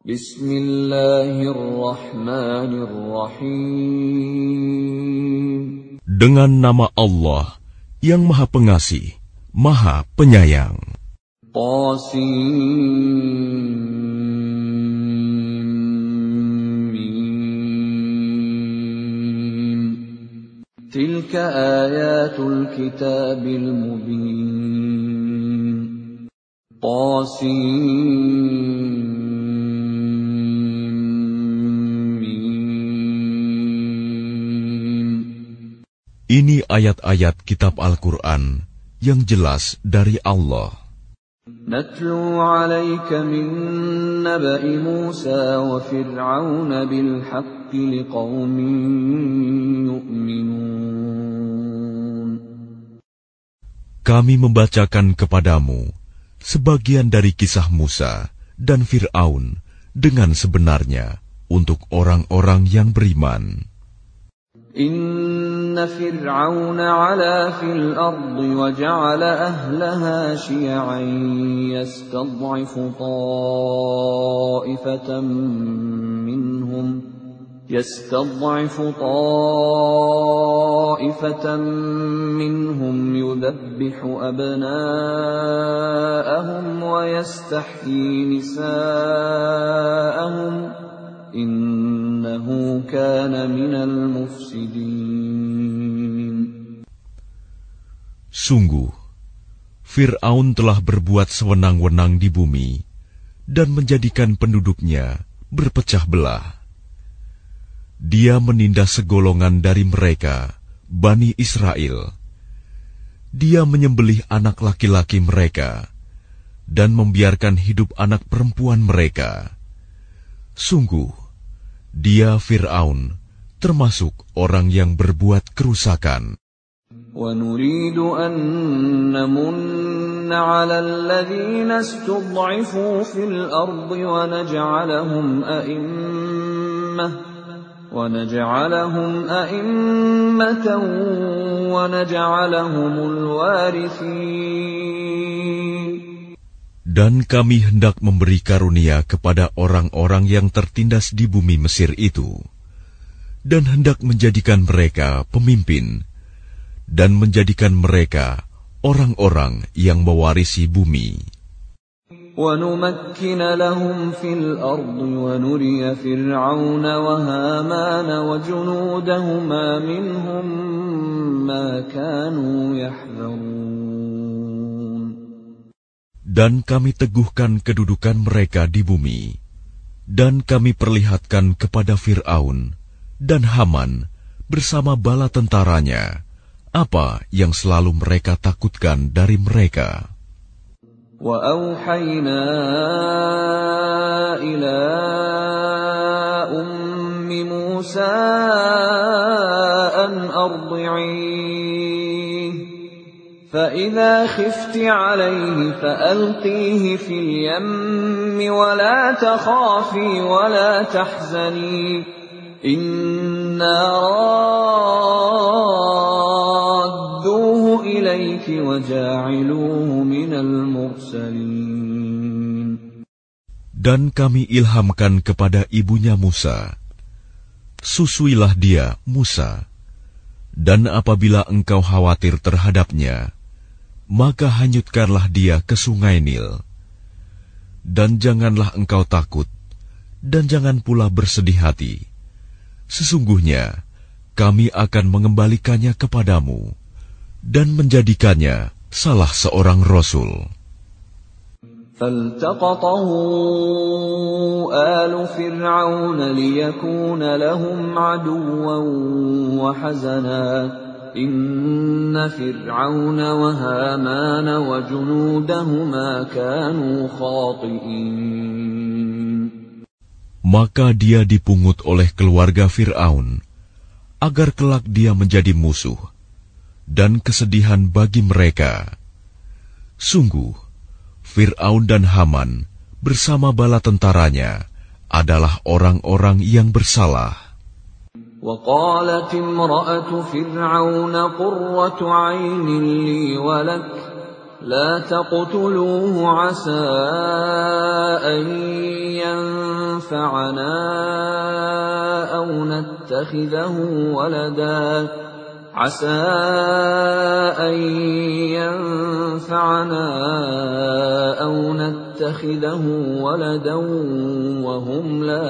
Bismillahirrahmanirrahim. Dengan nama Allah yang Maha Pengasih, Maha Penyayang. Qasim. Tilka ayatul kitabil mubin. Qasim. Ini ayat-ayat kitab Al-Quran yang jelas dari Allah. Natlu 'alaika min naba'i Musa wa Fir'aun bil haqqi liqaumin yu'minun. Kami membacakan kepadamu sebagian dari kisah Musa dan Fir'aun dengan sebenarnya untuk orang-orang yang beriman. Inna Fir'aun 'ala fil ardi wa ja'ala ahlaha syi'an yastad'ifu ta'ifatan minhum yudabbihu abna'ahum wa yastahyi nisa'ahum innahu kana minal mufsidin. Sungguh, Fir'aun telah berbuat sewenang-wenang di bumi dan menjadikan penduduknya berpecah belah. Dia menindas segolongan dari mereka, Bani Israel. Dia menyembelih anak laki-laki mereka dan membiarkan hidup anak perempuan mereka. Sungguh, dia Fir'aun termasuk orang yang berbuat kerusakan. وَنُرِيدُ أَن نَّمُنَّ عَلَى الَّذِينَ اسْتُضْعِفُوا فِي الْأَرْضِ وَنَجْعَلَهُمْ أَئِمَّةً وَنَجْعَلَهُمُ الْوَارِثِينَ. Dan kami hendak memberi karunia kepada orang-orang yang tertindas di bumi Mesir itu, dan hendak menjadikan mereka pemimpin, dan menjadikan mereka orang-orang yang mewarisi bumi. وَنُمَكِّنَ لَهُمْ فِي الْأَرْضِ وَنُرِيَ فِرْعَوْنَ وَهَامَانَ وَجُنُودَهُمَا مِنْهُمْ مَا كَانُوا يَحْذَرُونَ. Dan kami teguhkan kedudukan mereka di bumi, dan kami perlihatkan kepada Fir'aun dan Haman bersama bala tentaranya apa yang selalu mereka takutkan dari mereka. وَأَوْحَيْنَا إِلَىٰ أُمِّ مُوسَىٰ أَنْ أَرْضِعِيهِ فَإِذَا خِفْتِ عَلَيْهِ فَأَلْقِيهِ فِي الْيَمِّ وَلَا تَخَافِي وَلَا تَحْزَنِي إِنَّا رَادُّوهُ إِلَيْكِ وَجَاعِلُوهُ مِنَ الْمُرْسَلِينَ. Dan kami ilhamkan kepada ibunya Musa, susuilah dia, Musa, dan apabila engkau khawatir terhadapnya, maka hanyutkanlah dia ke sungai Nil. Dan janganlah engkau takut, dan jangan pula bersedih hati. Sesungguhnya, kami akan mengembalikannya kepadamu, dan menjadikannya salah seorang Rasul. فَالْتَقَطَهُ آلُ فِرْعَوْنَ لِيَكُونَ لَهُمْ عَدُوًّا وَحَزَنًا إِنَّ فِرْعَوْنَ وَهَامَانَ وَجُنُودَهُمَا كَانُوا خَاطِئِينَ. Maka dia dipungut oleh keluarga Fir'aun, agar kelak dia menjadi musuh, dan kesedihan bagi mereka. Sungguh, Fir'aun dan Haman bersama bala tentaranya adalah orang-orang yang bersalah. وَقَالَتِ امْرَأَةُ فِرْعَوْنَ قُرَّةُ عَيْنٍ لِّي وَلَكَ لَا تَقْتُلُوهُ عَسَىٰ أَن ينفعنا أو نتخذه ولدا عسى أن ينفعنا أو نتخذه ولدا وهم لا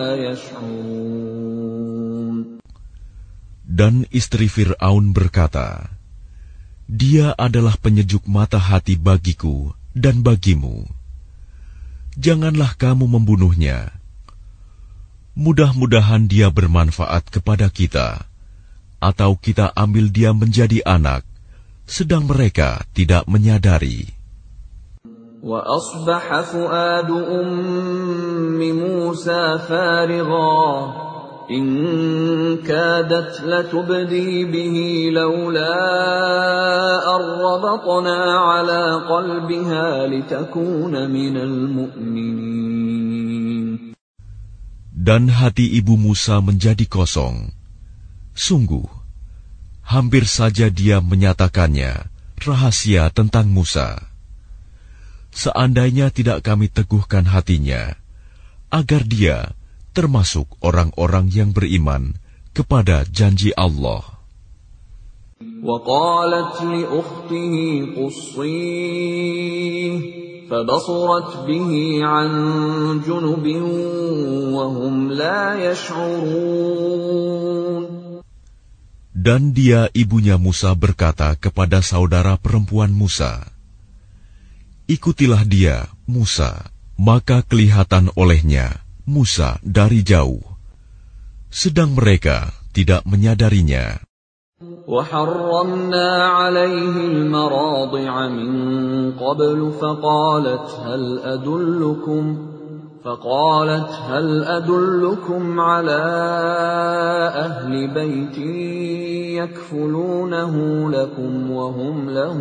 يشعرون. Dan istri Fir'aun berkata, Dia adalah penyejuk mata hati bagiku dan bagimu. Janganlah kamu membunuhnya. Mudah-mudahan dia bermanfaat kepada kita, atau kita ambil dia menjadi anak, sedang mereka tidak menyadari. وَأَصْبَحَ فُؤَادُ أُمِّ مُوسَى فَارِغًا إِنْ كَادَتْ لَتُبْدِي بِهِ لَوْلَا أَنْ رَبَطْنَا عَلَى قَلْبِهَا لِتَكُونَ مِنَ الْمُؤْمِنِينَ. Dan hati ibu Musa menjadi kosong. Sungguh, hampir saja dia menyatakannya rahasia tentang Musa. Seandainya tidak kami teguhkan hatinya, agar dia termasuk orang-orang yang beriman kepada janji Allah. وَقَالَتْ لِأُخْتِهِ قُصِّيهِ فَبَصُرَتْ بِهِ عَنْ جُنُبٍ وَهُمْ لَا يَشْعُرُونَ. Dan dia ibunya Musa berkata kepada saudara perempuan Musa, Ikutilah dia, Musa. Maka kelihatan olehnya Musa dari jauh, sedang mereka tidak menyadarinya. وَحَرَّمْنَا عَلَيْهِ الْمَرَاضِعَ مِنْ قَبْلُ فقالت هل أدلكم على أهل بيت يكفلونه لكم وهم له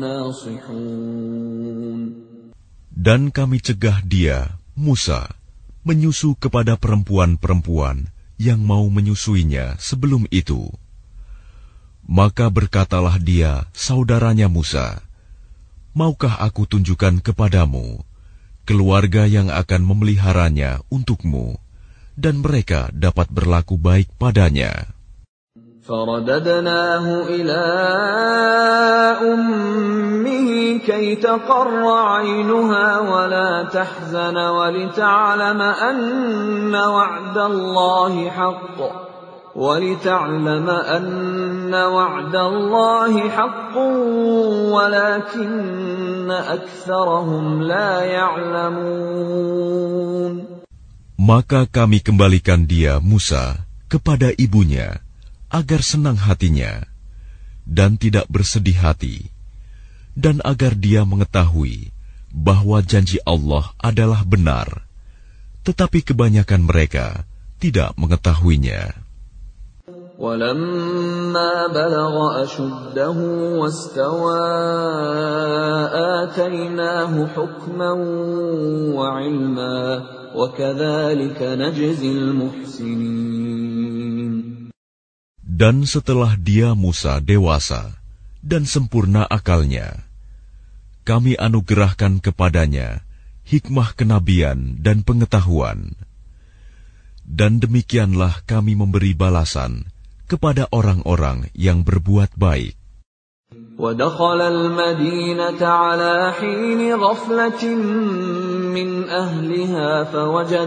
ناصحون. Dan kami cegah dia, Musa, menyusu kepada perempuan-perempuan yang mau menyusuinya sebelum itu. Maka berkatalah dia, saudaranya Musa, Maukah aku tunjukkan kepadamu keluarga yang akan memeliharanya untukmu, dan mereka dapat berlaku baik padanya. فَرَدَدْنَاهُ إِلَىٰ أُمِّهِ كَيْ تَقَرَّ عَيْنُهَا وَلَا تَحْزَنَ وَلِتَعْلَمَ أَنَّ وَعْدَ اللَّهِ حَقٌّ وَلَكِنَّ أَكْثَرَهُمْ لَا يَعْلَمُونَ. Maka kami kembalikan dia, Musa, kepada ibunya, agar senang hatinya, dan tidak bersedih hati, dan agar dia mengetahui bahwa janji Allah adalah benar, tetapi kebanyakan mereka tidak mengetahuinya. وَلَمَّا بَلَغَ أَشُدَّهُ وَاسْتَوَى آتَيْنَاهُ حُكْمًا وَعِلْمًا وَكَذَلِكَ نَجْزِي الْمُحْسِنِينَ. Dan setelah dia Musa dewasa dan sempurna akalnya, kami anugerahkan kepadanya hikmah kenabian dan pengetahuan. Dan demikianlah kami memberi balasan kepada orang-orang yang berbuat baik. وَدَخَلَ الْمَدِينَةَ عَلَى حِينِ غَفْلَةٍ مِّنْ أَهْلِهَا فَوَجَدَ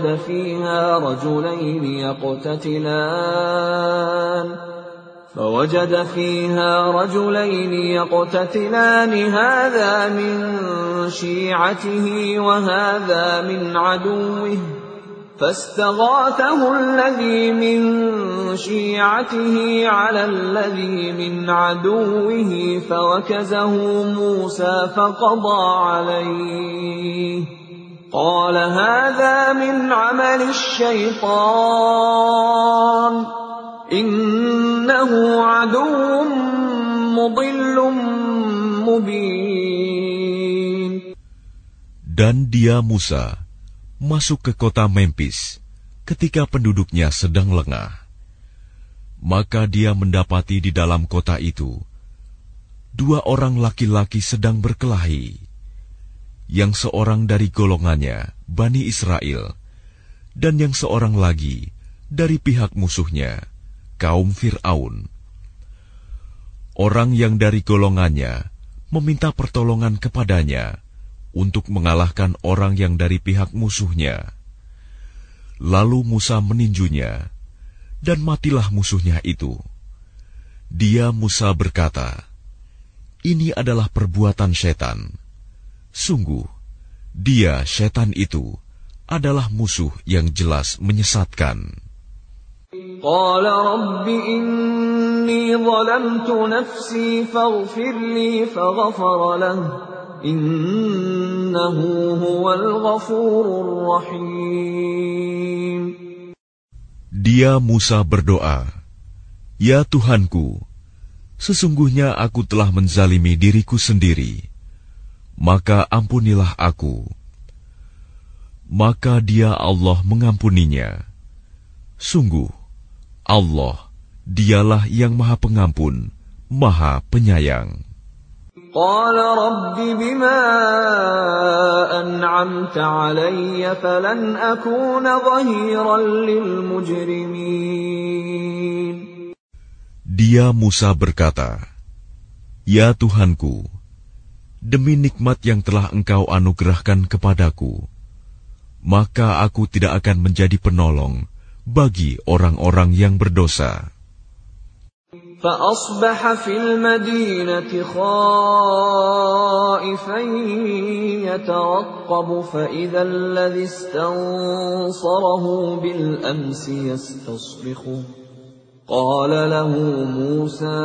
فيها رجلين يقتتلان هذا من شيعته وهذا من عدوه فاستغاثه الذي من شيعته على الذي من عدوه فوكزه موسى فقضى عليه قال هذا من عمل الشيطان إنه عدو مضل مبين. Dan dia Musa masuk ke kota Memphis ketika penduduknya sedang lengah. Maka dia mendapati di dalam kota itu 2 orang laki-laki sedang berkelahi, yang seorang dari golongannya, Bani Israel, dan yang seorang lagi dari pihak musuhnya, kaum Fir'aun. Orang yang dari golongannya meminta pertolongan kepadanya untuk mengalahkan orang yang dari pihak musuhnya. Lalu Musa meninjunya, dan matilah musuhnya itu. Dia Musa berkata, "Ini adalah perbuatan setan. Sungguh, dia setan itu adalah musuh yang jelas menyesatkan." Qala Rabbi inni zalamtu nafsi faghfir li faghfara lahu innahu huwal ghafurur rahim. Dia Musa berdoa, "Ya Tuhanku, sesungguhnya aku telah menzalimi diriku sendiri, maka ampunilah aku." Maka dia Allah mengampuninya. Sungguh, Allah, dialah yang Maha Pengampun, Maha Penyayang. Qala Rabbi bima an'amta 'alayya falan akuna dhahiran lil mujrimin. Dia Musa berkata, "Ya Tuhanku, demi nikmat yang telah Engkau anugerahkan kepadaku, maka aku tidak akan menjadi penolong bagi orang-orang yang berdosa." فأصبح في المدينة خائفا يترقب فإذا الذي استنصره بالأمس يستصرخه قال له موسى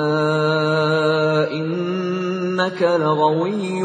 إنك لغوي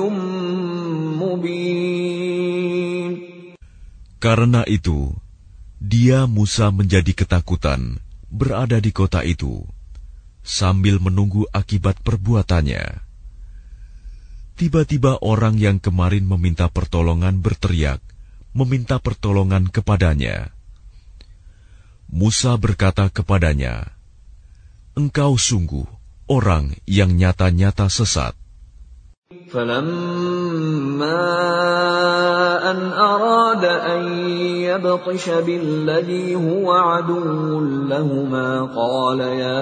مبين. Karena itu, dia Musa menjadi ketakutan berada di kota itu, sambil menunggu akibat perbuatannya. Tiba-tiba orang yang kemarin meminta pertolongan berteriak, meminta pertolongan kepadanya. Musa berkata kepadanya, "Engkau sungguh orang yang nyata-nyata sesat." فَلَمَّا أَنْ أَرَادَ أَنْ يَبْطِشَ بِالَّذِي هُوَ عَدُوٌّ لَهُمَا قَالَ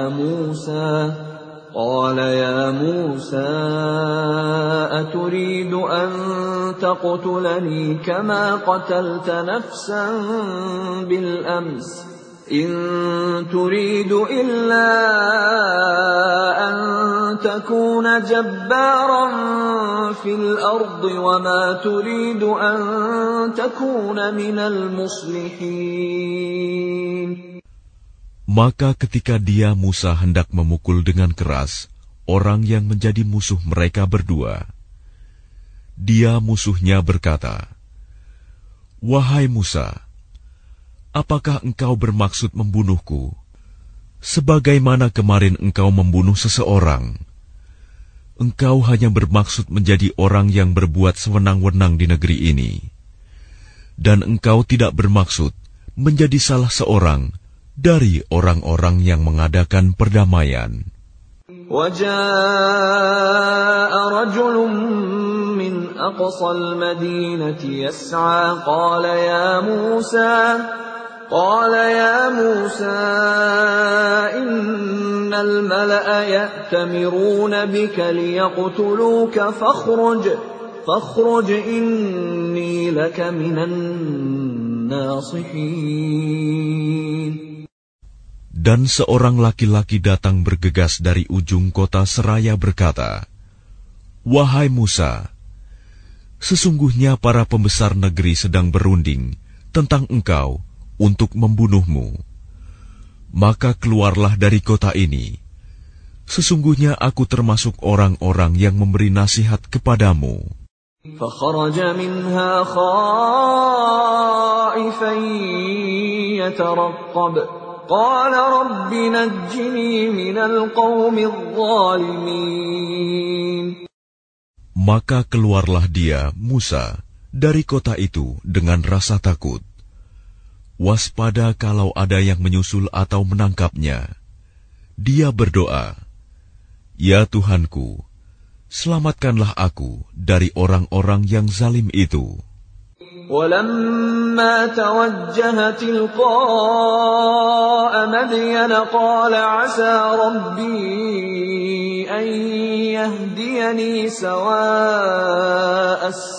يَا مُوسَى أَتُرِيدُ أَنْ تَقْتُلَنِي كَمَا قَتَلْتَ نَفْسًا بِالْأَمْسِ إِنْ تُرِيدُ إِلَّا أَنْ تَكُونَ جَبَّارًا فِي الْأَرْضِ وَمَا تُرِيدُ أَنْ تَكُونَ مِنَ الْمُصْلِحِينَ. Maka ketika dia Musa hendak memukul dengan keras orang yang menjadi musuh mereka berdua, dia musuhnya berkata, "Wahai Musa, apakah engkau bermaksud membunuhku, sebagaimana kemarin engkau membunuh seseorang? Engkau hanya bermaksud menjadi orang yang berbuat sewenang-wenang di negeri ini, dan engkau tidak bermaksud menjadi salah seorang dari orang-orang yang mengadakan perdamaian." وَجَاءَ رَجُلٌ مِّنْ أَقْصَى الْمَدِينَةِ يَسْعَىٰ قَالَ يَا مُوسَى إِنَّ الْمَلَأَ يَأْتَمِرُونَ بِكَ لِيَقْتُلُوكَ فَاخْرُجْ إِنِّي لَكَ مِنَ النَّاصِحِينَ. Dan seorang laki-laki datang bergegas dari ujung kota seraya berkata, "Wahai Musa, sesungguhnya para pembesar negeri sedang berunding tentang engkau untuk membunuhmu. Maka keluarlah dari kota ini. Sesungguhnya aku termasuk orang-orang yang memberi nasihat kepadamu." فَخَرَجَ مِنْهَا خَائِفًا يَتَرَقَّبُ قَالَ رَبِّ نَجِّنِي مِنَ الْقَوْمِ الظَّالِمِينَ. Maka keluarlah dia, Musa, dari kota itu dengan rasa takut. Waspada kalau ada yang menyusul atau menangkapnya. Dia berdoa, "Ya Tuhanku, selamatkanlah aku dari orang-orang yang zalim itu." ولما توجه تلقاء مدين قال عسى ربي أن يهديني سواء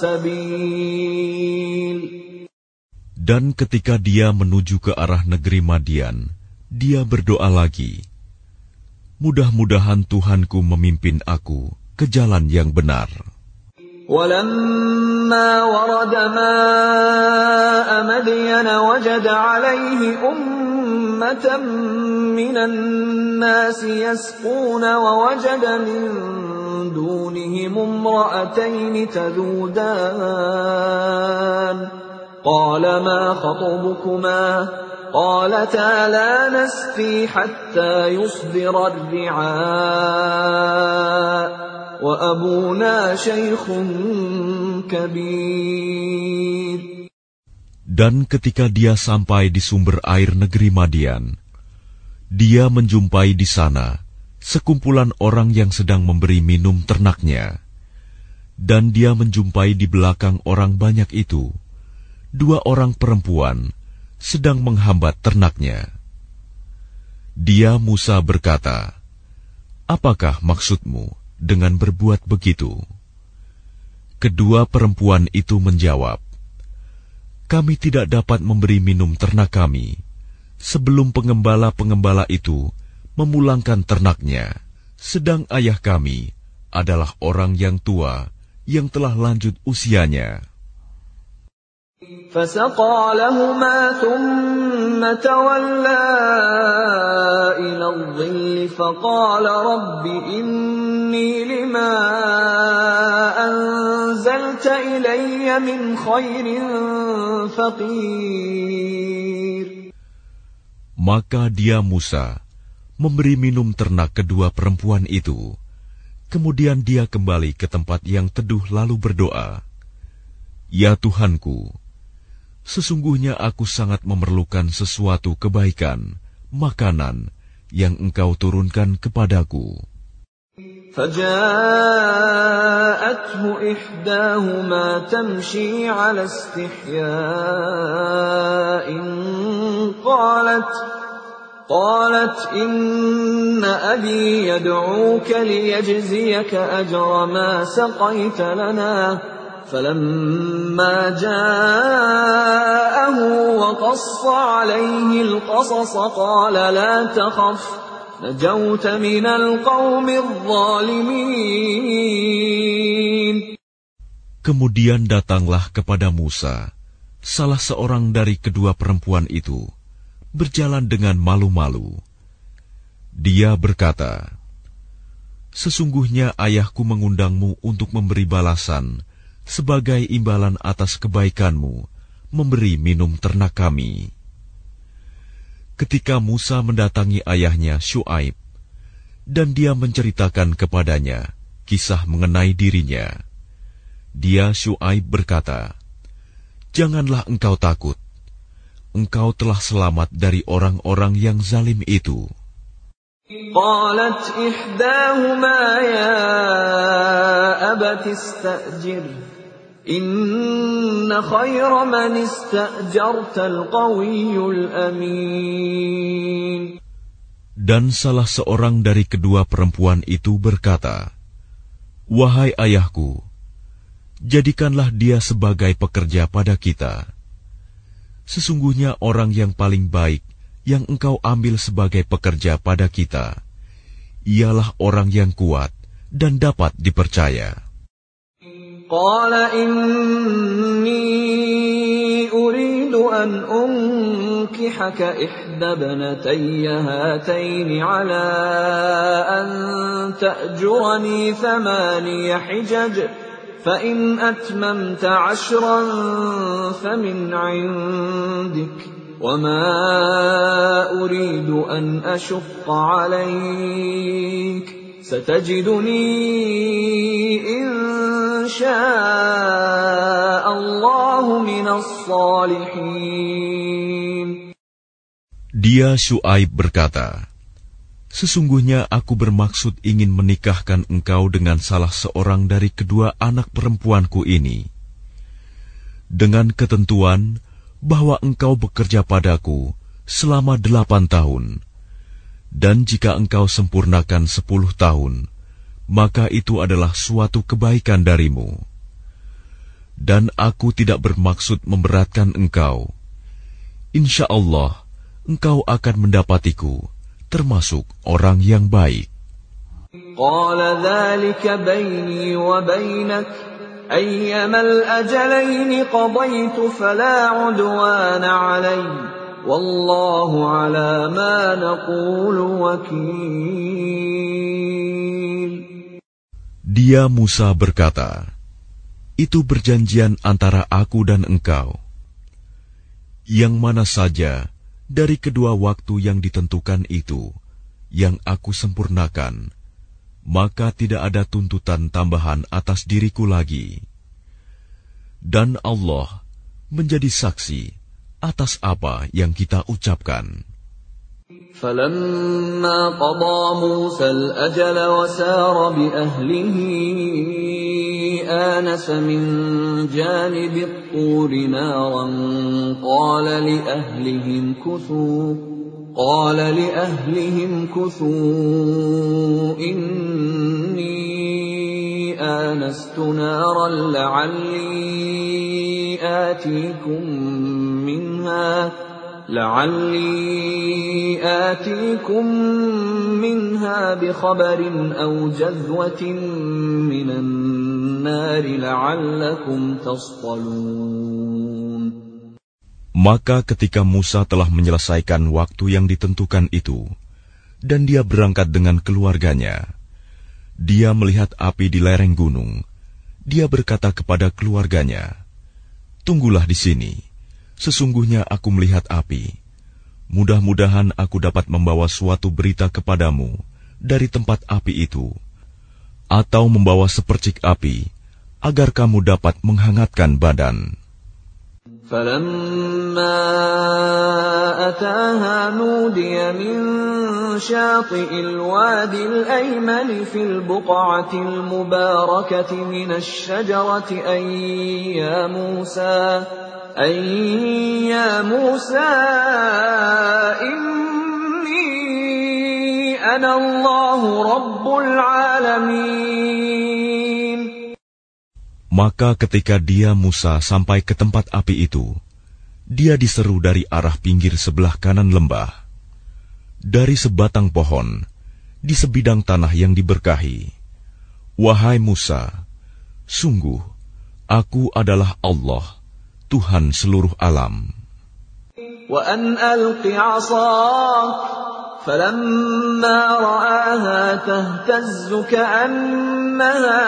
السبيل. Dan ketika dia menuju ke arah negeri Madian, dia berdoa lagi, mudah-mudahan Tuhanku memimpin aku ke jalan yang benar. وَلَمَّا وَرَدَ مَاءَ مَدْيَنَ وَجَدَ عَلَيْهِ أُمَّةً مِّنَ النَّاسِ يَسْقُونَ وَوَجَدَ مِن دُونِهِمُ امْرَأَتَيْنِ تَذُودَانِ قَالَ مَا خَطْبُكُمَا قَالَتَا لَا نَسْقِي حَتَّى يُصْدِرَ الرِّعَاءُ وَأَبُونَا شَيْخٌ كَبِيرٌ. Dan ketika dia sampai di sumber air negeri Madian, dia menjumpai di sana sekumpulan orang yang sedang memberi minum ternaknya. Dan dia menjumpai di belakang orang banyak itu 2 orang perempuan sedang menghambat ternaknya. Dia Musa berkata, "Apakah maksudmu dengan berbuat begitu?" Kedua perempuan itu menjawab, "Kami tidak dapat memberi minum ternak kami sebelum pengembala-pengembala itu memulangkan ternaknya, sedang ayah kami adalah orang yang tua yang telah lanjut usianya." فَسَقَى لَهُمَا ثُمَّ تَوَلَّى إِلَى الظِّلِّ فَقَالَ رَبِّ إِنِّي لِمَا أَنزَلْتَ إِلَيَّ مِنْ خَيْرٍ فَقِيرٌ. Maka dia Musa memberi minum ternak kedua perempuan itu. Kemudian dia kembali ke tempat yang teduh lalu berdoa, "Ya Tuhanku, sesungguhnya aku sangat memerlukan sesuatu kebaikan, makanan yang Engkau turunkan kepadaku." فَجَاءَتْهُ إِحْدَاهُمَا تَمْشِي عَلَى اسْتِحْيَاءٍ قالت إن أبي يدعوك ليجزيك أجر ما سقيت لنا فلما جاءه وقص عليه القصص قال لا تخف نجوت من القوم الظالمين. Kemudian datanglah kepada Musa salah seorang dari kedua perempuan itu, berjalan dengan malu-malu. Dia berkata, "Sesungguhnya ayahku mengundangmu untuk memberi balasan sebagai imbalan atas kebaikanmu, memberi minum ternak kami." Ketika Musa mendatangi ayahnya Syuaib, dan dia menceritakan kepadanya kisah mengenai dirinya, dia Syuaib berkata, "Janganlah engkau takut. Engkau telah selamat dari orang-orang yang zalim itu." قالت إحداهما يا أبت استأجره إن خير من استأجرت القوي الأمين. Dan salah seorang dari kedua perempuan itu berkata, "Wahai ayahku, jadikanlah dia sebagai pekerja pada kita. Sesungguhnya orang yang paling baik yang engkau ambil sebagai pekerja pada kita, ialah orang yang kuat dan dapat dipercaya." قال إني أريد أن أنكحك إحدى ابنتي هاتين على أن تأجرني 8 حجج فإن أتممت 10 فمن عندك وما أريد أن أشق عليك ستجدني إن شاء الله من الصالحين. Dia Syuaib berkata, "Sesungguhnya aku bermaksud ingin menikahkan engkau dengan salah seorang dari kedua anak perempuanku ini. dengan ketentuan bahwa engkau bekerja padaku selama 8 tahun, dan jika engkau sempurnakan 10 tahun, maka itu adalah suatu kebaikan darimu. Dan aku tidak bermaksud memberatkan engkau. Insya Allah, engkau akan mendapatiku termasuk orang yang baik. Qala dzalika baini wa bainak ayyama al-ajalaini qadaytu fala 'udwana 'alayya wallahu 'ala ma naqulu wakil. Dia Musa berkata, itu perjanjian antara aku dan engkau. Yang mana saja dari kedua waktu yang ditentukan itu yang aku sempurnakan, maka tidak ada tuntutan tambahan atas diriku lagi. Dan Allah menjadi saksi atas apa yang kita ucapkan. فَلَمَّا قَضَى مُوسَى الْأَجَلَ وَسَارَ بِأَهْلِهِ آنَسَ مِنْ جَانِبِ الطُّورِ نَارًا قَالَ لِأَهْلِهِمْ كُثُوا إِنِّي آنَسْتُ نَارًا لعلي آتيكم منها بخبر أو جذوة من النار لعلكم تصطلون. Maka ketika Musa telah menyelesaikan waktu yang ditentukan itu, dan dia berangkat dengan keluarganya, dia melihat api di lereng gunung. Dia berkata kepada keluarganya, "Tunggulah di sini. Sesungguhnya aku melihat api. Mudah-mudahan aku dapat membawa suatu berita kepadamu dari tempat api itu, atau membawa sepercik api, agar kamu dapat menghangatkan badan." فَلَمَّا أَتَاهَا نُودِيَ مِن شَاطِئِ الْوَادِ الْأَيْمَنِ فِي الْبُقْعَةِ الْمُبَارَكَةِ مِنَ الشَّجَرَةِ أَن يَا مُوسَى إِنِّي أَنَا اللَّهُ رَبُّ الْعَالَمِينَ. Maka ketika dia Musa sampai ke tempat api itu, dia diseru dari arah pinggir sebelah kanan lembah. Dari sebatang pohon, di sebidang tanah yang diberkahi, "Wahai Musa, sungguh, aku adalah Allah, Tuhan seluruh alam. وَأَنْ أَلْقِ عَصَاكَ فَلَمَّا رَآهَا تَهْتَزُّ كَأَنَّهَا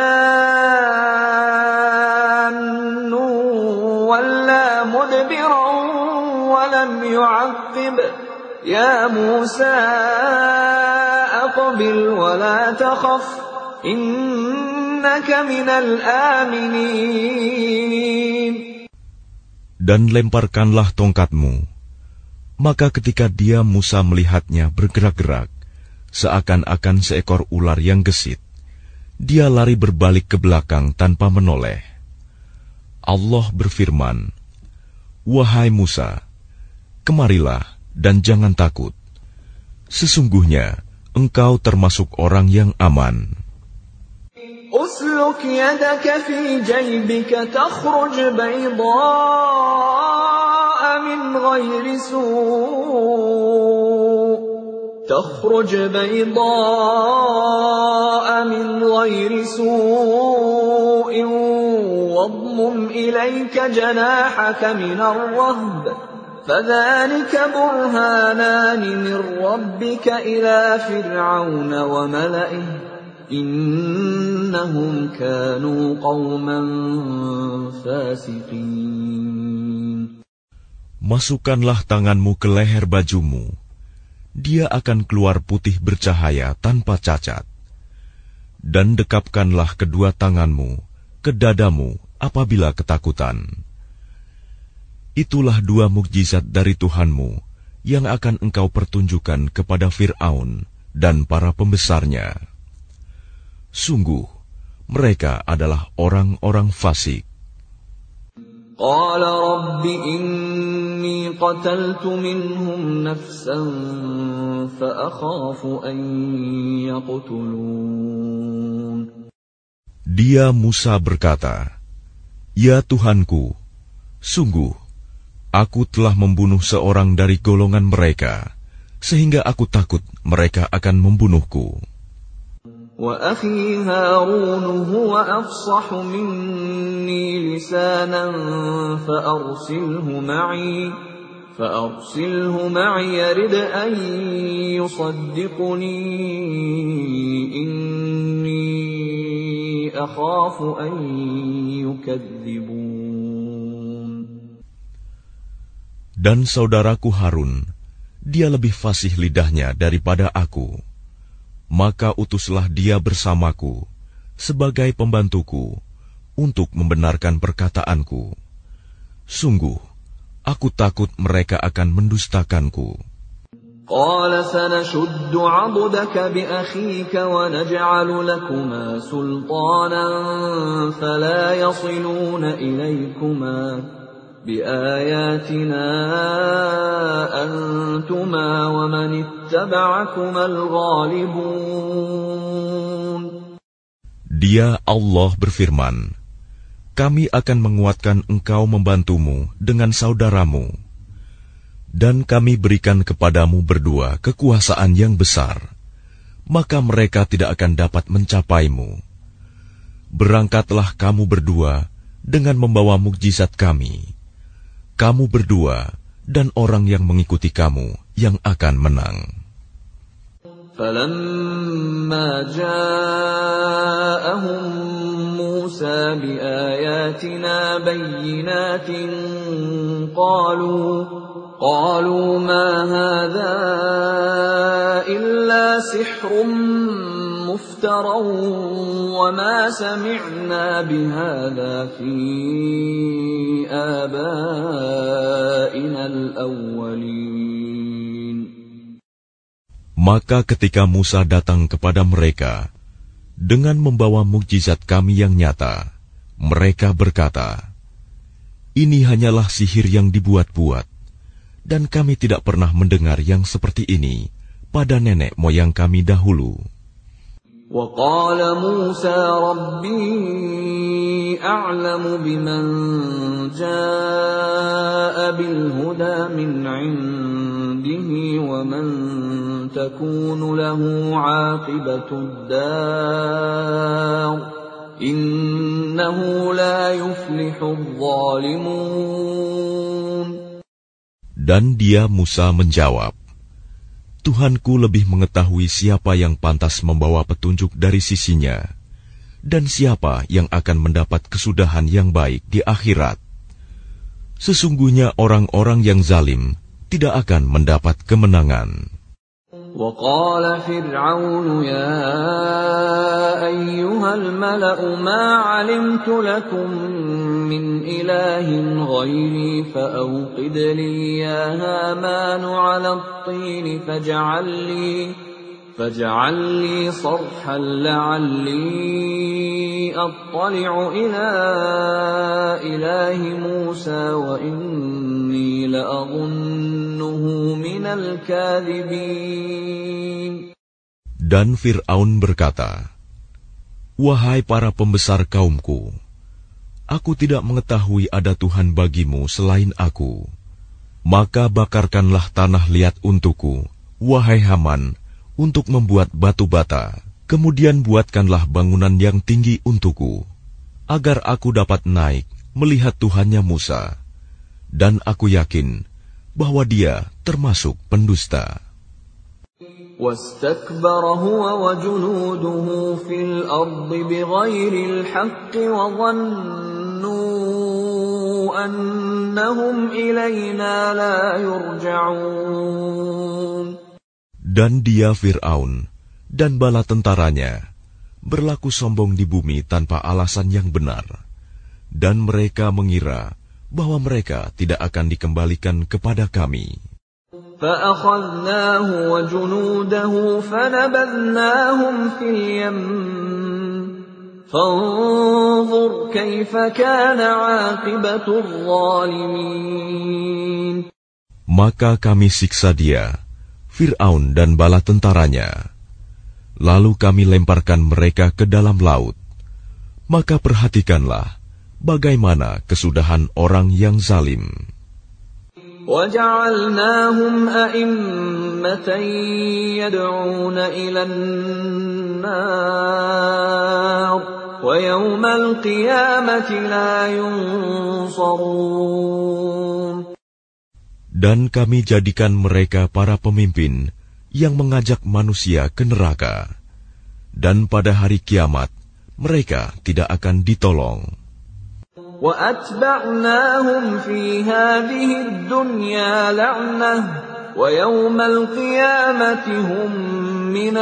جَانٌّ وَلَّى مُدْبِرًا وَلَمْ يُعَقِّبْ يَا مُوسَى أَقْبِلْ وَلَا تَخَفْ إِنَّكَ مِنَ الْآمِنِينَ. Dan lemparkanlah tongkatmu." Maka ketika dia Musa melihatnya bergerak-gerak, seakan-akan seekor ular yang gesit, dia lari berbalik ke belakang tanpa menoleh. Allah berfirman, "Wahai Musa, kemarilah dan jangan takut. Sesungguhnya engkau termasuk orang yang aman." أسلك يدك في جيبك تخرج بيضاء من غير سوء واضمم إليك جناحك من الرهب فذلك برهانان من ربك إلى فرعون وملئه إنهم كانوا قوما فاسقين. Masukkanlah tanganmu ke leher bajumu. Dia akan keluar putih bercahaya tanpa cacat. Dan dekapkanlah kedua tanganmu ke dadamu apabila ketakutan. Itulah dua mukjizat dari Tuhanmu yang akan engkau pertunjukkan kepada Fir'aun dan para pembesarnya. Sungguh, mereka adalah orang-orang fasik. قال رب إني قتلت منهم نفسا فأخاف أن يقتلون. Dia Musa berkata, "Ya Tuhanku, sungguh aku telah membunuh seorang dari golongan mereka, sehingga aku takut mereka akan membunuhku." وأخي هارون هو أفصح مني لسانا فأرسله معي يرد أن يصدقني إني أخاف أن يكذبون. Dan saudaraku Harun, dia lebih fasih lidahnya daripada aku. Maka utuslah dia bersamaku sebagai pembantuku untuk membenarkan perkataanku. Sungguh, aku takut mereka akan mendustakanku. قال سنشد عضدك بأخيك ونجعل لكما سلطانا فلا يصلون إليكما بآياتنا أنتما ومن اتبعكما الغالبون. Dia Allah berfirman, kami akan menguatkan engkau membantumu dengan saudaramu, dan kami berikan kepadamu berdua kekuasaan yang besar, maka mereka tidak akan dapat mencapaimu. Berangkatlah kamu berdua dengan membawa mukjizat kami. Kamu berdua dan orang yang mengikuti kamu yang akan menang. فَلَمَّا جَاءَهُم مُوسَى بِآيَاتِنَا بَيِّنَاتٍ قالوا ما هذا إلا سحر مفترى وما سمعنا بهذا في آبائنا الأولين. Maka ketika Musa datang kepada mereka dengan membawa mukjizat kami yang nyata, mereka berkata, ini hanyalah sihir yang dibuat-buat, dan kami tidak pernah mendengar yang seperti ini pada nenek moyang kami dahulu. وَقَالَ مُوسَى رَبِّي أَعْلَمُ بِمَنْ جَاءَ بِالْهُدَى مِنْ عِنْدِهِ وَمَنْ تَكُونُ لَهُ عَاقِبَةُ الدَّارِ إِنَّهُ لَا يُفْلِحُ الظَّالِمُونَ. Dan dia Musa menjawab, Tuhanku lebih mengetahui siapa yang pantas membawa petunjuk dari sisinya, dan siapa yang akan mendapat kesudahan yang baik di akhirat. Sesungguhnya orang-orang yang zalim tidak akan mendapat kemenangan. وَقَالَ فِرْعَوْنُ يَا أَيُّهَا الْمَلَأُ مَا عَلِمْتُ لَكُمْ مِنْ إِلَٰهٍ غَيْرِي فَأَوْقِدْ لِي يَا هَامَانُ عَلَى الطِّينِ فَاجْعَل لِّي صَرْحًا لَّعَلِّي أَطَّلِعُ إِلَىٰ إِلَٰهِ مُوسَىٰ وَإِنِّي لَأَظُنُّهُ مِنَ الْكَاذِبِينَ. Dan Fir'aun berkata, wahai para pembesar kaumku, aku tidak mengetahui ada Tuhan bagimu selain aku. Maka bakarkanlah tanah liat untukku, wahai Haman, untuk membuat batu bata. Kemudian buatkanlah bangunan yang tinggi untukku, agar aku dapat naik melihat Tuhannya Musa. Dan aku yakin bahwa dia termasuk pendusta. وَاسْتَكْبَرَ هُوَ وَجُنُودُهُ فِي الْأَرْضِ بِغَيْرِ الْحَقِّ وَظَنُّوا أَنَّهُمْ إِلَيْنَا لَا يُرْجَعُونَ. Dan dia Fir'aun dan bala tentaranya berlaku sombong di bumi tanpa alasan yang benar, dan mereka mengira bahwa mereka tidak akan dikembalikan kepada kami. فَأَخَذْنَاهُ وَجُنُودَهُ فَنَبَذْنَاهُمْ فِي الْيَمِّ فانظر كيف كان عاقبة الظالمين. Maka kami siksa dia, Fir'aun dan bala tentaranya. Lalu kami lemparkan mereka ke dalam laut. Maka perhatikanlah bagaimana kesudahan orang yang zalim. وَجَعَلْنَاهُمْ أَئِمَّةً يَدْعُونَ إِلَى النَّارِ وَيَوْمَ الْقِيَامَةِ لَا يُنصَرُونَ. Dan kami jadikan mereka para pemimpin yang mengajak manusia ke neraka. Dan pada hari kiamat, mereka tidak akan ditolong. وَأَتْبَعْنَاهُمْ فِي هَذِهِ الدُّنْيَا لَعْنَةً وَيَوْمَ الْقِيَامَةِ هُمْ مِنَ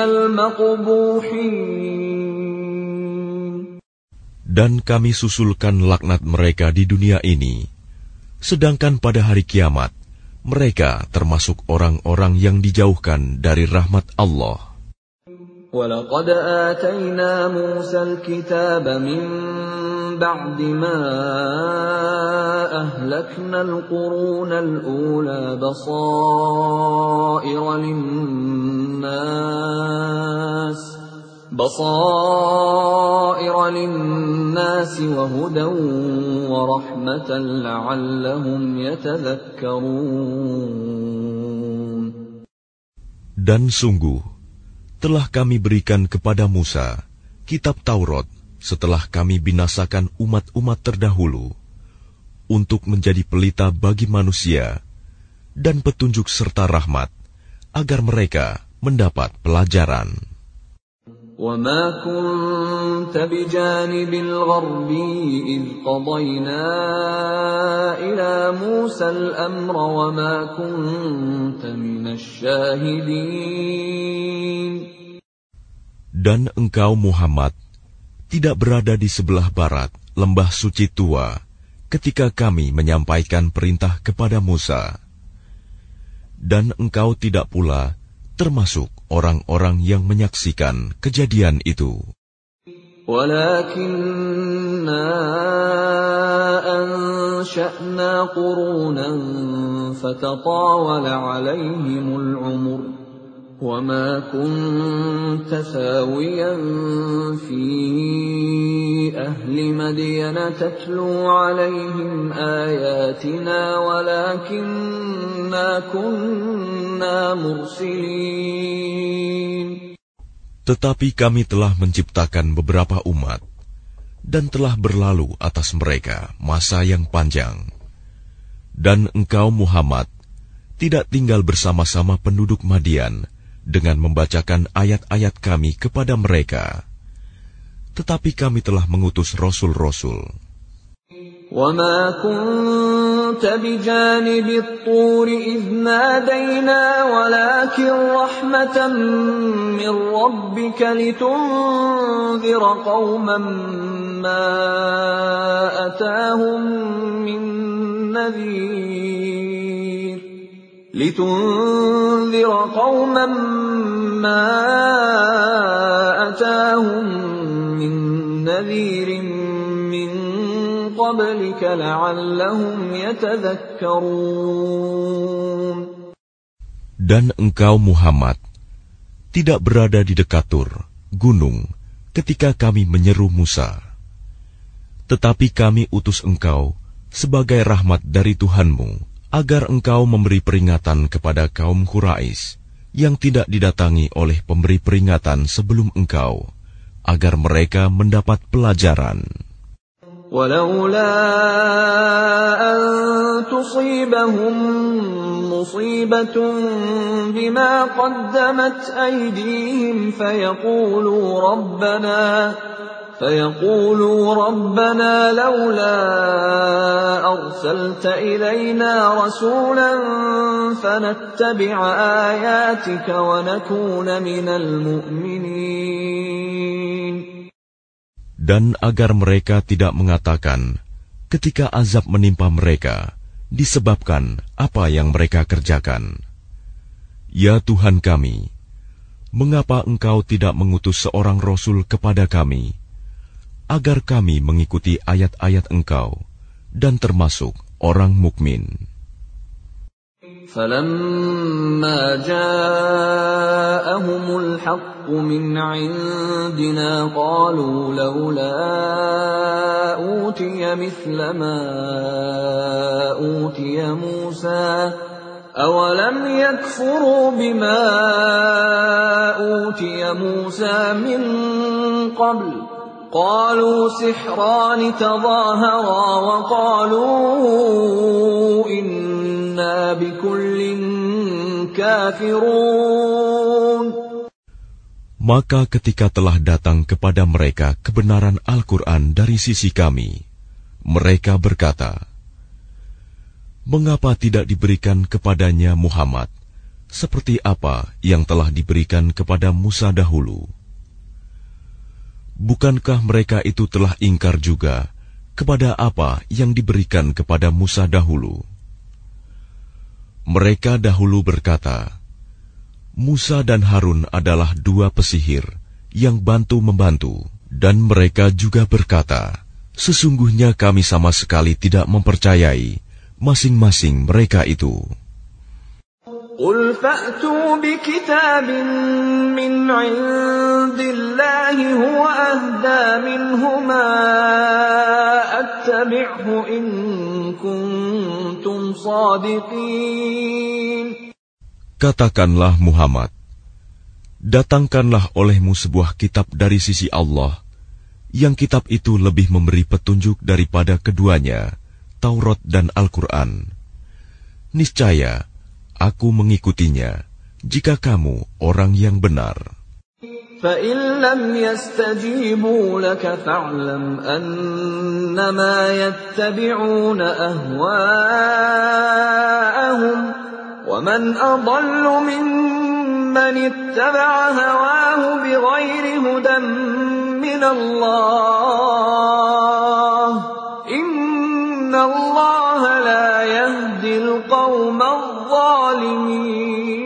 الْمَقْبُوحِينَ. Dan kami susulkan laknat mereka di dunia ini, sedangkan pada hari kiamat, mereka termasuk orang-orang yang dijauhkan dari rahmat Allah. وَلَقَدْ آتَيْنَا مُوسَى الْكِتَابَ مِنْ بَعْدِ مَا أَهْلَكْنَا الْقُرُونَ الْأُولَى بَصَائِرَ لِلنَّاسِ وَهُدًى وَرَحْمَةً لَعَلَّهُمْ يَتَذَكَّرُونَ. Dan sungguh, telah kami berikan kepada Musa kitab Taurat setelah kami binasakan umat-umat terdahulu, untuk menjadi pelita bagi manusia dan petunjuk serta rahmat, agar mereka mendapat pelajaran. وَمَا كُنْتَ بِجَانِبِ الْغَرْبِيِّ إِذْ قَضَيْنَا إِلَى مُوسَى الْأَمْرَ وَمَا كُنْتَ مِنَ الشَّاهِدِينَ. Dan engkau Muhammad tidak berada di sebelah barat lembah suci tua ketika kami menyampaikan perintah kepada Musa. Dan engkau tidak pula termasuk orang-orang yang menyaksikan kejadian itu. وَلَكِنَّا أَنشَأْنَا قُرُونًا فَتَطَاوَلَ عَلَيْهِمُ الْعُمُرُ وَمَا كُنْتَ ثَاوِيًا فِي أَهْلِ مَدْيَنَ تَتْلُو عَلَيْهِمْ آيَاتِنَا وَلَكِنَّا كُنَّا مُرْسِلِينَ. Tetapi kami telah menciptakan beberapa umat, dan telah berlalu atas mereka masa yang panjang. Dan engkau Muhammad tidak tinggal bersama-sama penduduk Madian dengan membacakan ayat-ayat kami kepada mereka. Tetapi kami telah mengutus rasul-rasul. وَمَا كُنْتَ بِجَانِبِ الطُّورِ إِذْ نَادَيْنَا وَلَكِنْ رَحْمَةً مِّن رَّبِّكَ لِتُنذِرَ قَوْمًا مَّا أَتَاهُم مِّن نَّذِيرٍ مِّن قَبْلِكَ لَعَلَّهُمْ يَتَذَكَّرُونَ. Dan engkau Muhammad tidak berada di dekat Tur, gunung, ketika kami menyeru Musa. Tetapi kami utus engkau sebagai rahmat dari Tuhanmu, agar engkau memberi peringatan kepada kaum Quraisy yang tidak didatangi oleh pemberi peringatan sebelum engkau, agar mereka mendapat pelajaran. وَلَوْلَا أَن تُصِيبَهُم مُّصِيبَةٌ بِمَا قَدَّمَتْ أَيْدِيهِمْ فَيَقُولُوا رَبَّنَا لَوْلَا أَرْسَلْتَ إِلَيْنَا رَسُولًا فَنَتَّبِعَ آيَاتِكَ وَنَكُونَ مِنَ الْمُؤْمِنِينَ. Dan agar mereka tidak mengatakan ketika azab menimpa mereka disebabkan apa yang mereka kerjakan, "Ya Tuhan kami, mengapa Engkau tidak mengutus seorang Rasul kepada kami, agar kami mengikuti ayat-ayat Engkau dan termasuk orang mukmin. فَلَمَّا جَاءَهُمُ الْحَقُّ مِنْ عِنْدِنَا قَالُوا لَوْلَا أُوتِيَ مِثْلَ مَا أُوتِيَ مُوسَى أَوَلَمْ يَكْفُرُوا بِمَا أُوتِيَ مُوسَى مِنْ قَبْلُ قَالُوا سِحْرَانِ تَظَاهَرَا وَقَالُوا إِنَّا بِكُلٍّ كَافِرُونَ. Maka ketika telah datang kepada mereka kebenaran Al-Quran dari sisi kami, mereka berkata, mengapa tidak diberikan kepadanya Muhammad seperti apa yang telah diberikan kepada Musa dahulu? Bukankah mereka itu telah ingkar juga kepada apa yang diberikan kepada Musa dahulu? Mereka dahulu berkata, Musa dan Harun adalah dua pesihir yang bantu-membantu, dan mereka juga berkata, sesungguhnya kami sama sekali tidak mempercayai masing-masing mereka itu. قُلْ فَأْتُوا بِكِتَابٍ مِّنْ عِندِ اللَّهِ هُوَ أَهْدَىٰ مِنْهُمَا أَتَّبِعْهُ إِن كُنتُمْ صَادِقِينَ. Katakanlah Muhammad, datangkanlah olehmu sebuah kitab dari sisi Allah, yang kitab itu lebih memberi petunjuk daripada keduanya, Taurat dan Al-Quran. Niscaya aku mengikutinya, jika kamu orang yang benar. فَإِن لَّمْ يَسْتَجِيبُوا لَكَ فَاعْلَمْ أَنَّمَا يَتَّبِعُونَ أَهْوَاءَهُمْ وَمَنْ أَضَلُّ مِمَّنِ اتَّبَعَ هَوَاهُ بِغَيْرِ هُدًى مِّنَ اللَّهِ إِنَّ اللَّهَ لَا يَهْدِي الْقَوْمَ الظَّالِمِينَ.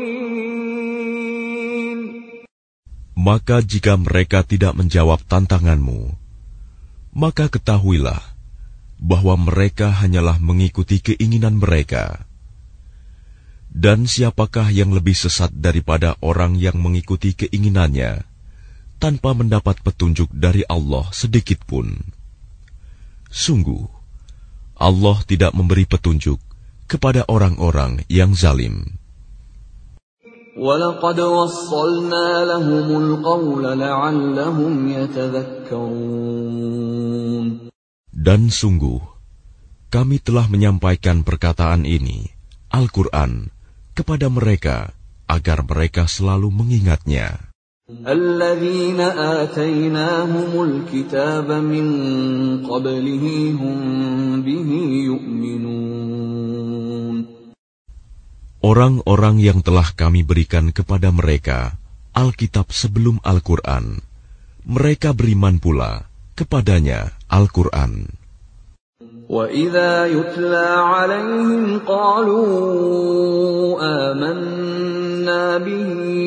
Maka jika mereka tidak menjawab tantanganmu, maka ketahuilah bahwa mereka hanyalah mengikuti keinginan mereka. Dan siapakah yang lebih sesat daripada orang yang mengikuti keinginannya tanpa mendapat petunjuk dari Allah sedikit pun? Sungguh, Allah tidak memberi petunjuk kepada orang-orang yang zalim. وَلَقَدْ وَصَّلْنَا لَهُمُ الْقَوْلَ لَعَلَّهُمْ يَتَذَكَّرُونَ. Dan sungguh, kami telah menyampaikan perkataan ini, Al-Quran, kepada mereka, agar mereka selalu mengingatnya. الَّذِينَ آتَيْنَاهُمُ الْكِتَابَ مِنْ قَبْلِهِ هُمْ بِهِ يُؤْمِنُونَ. Orang-orang yang telah kami berikan kepada mereka Alkitab sebelum Al-Quran, mereka beriman pula kepadanya Al-Quran. وَإِذَا يُتْلَى عَلَيْهِمْ قَالُوا آمَنَّا بِهِ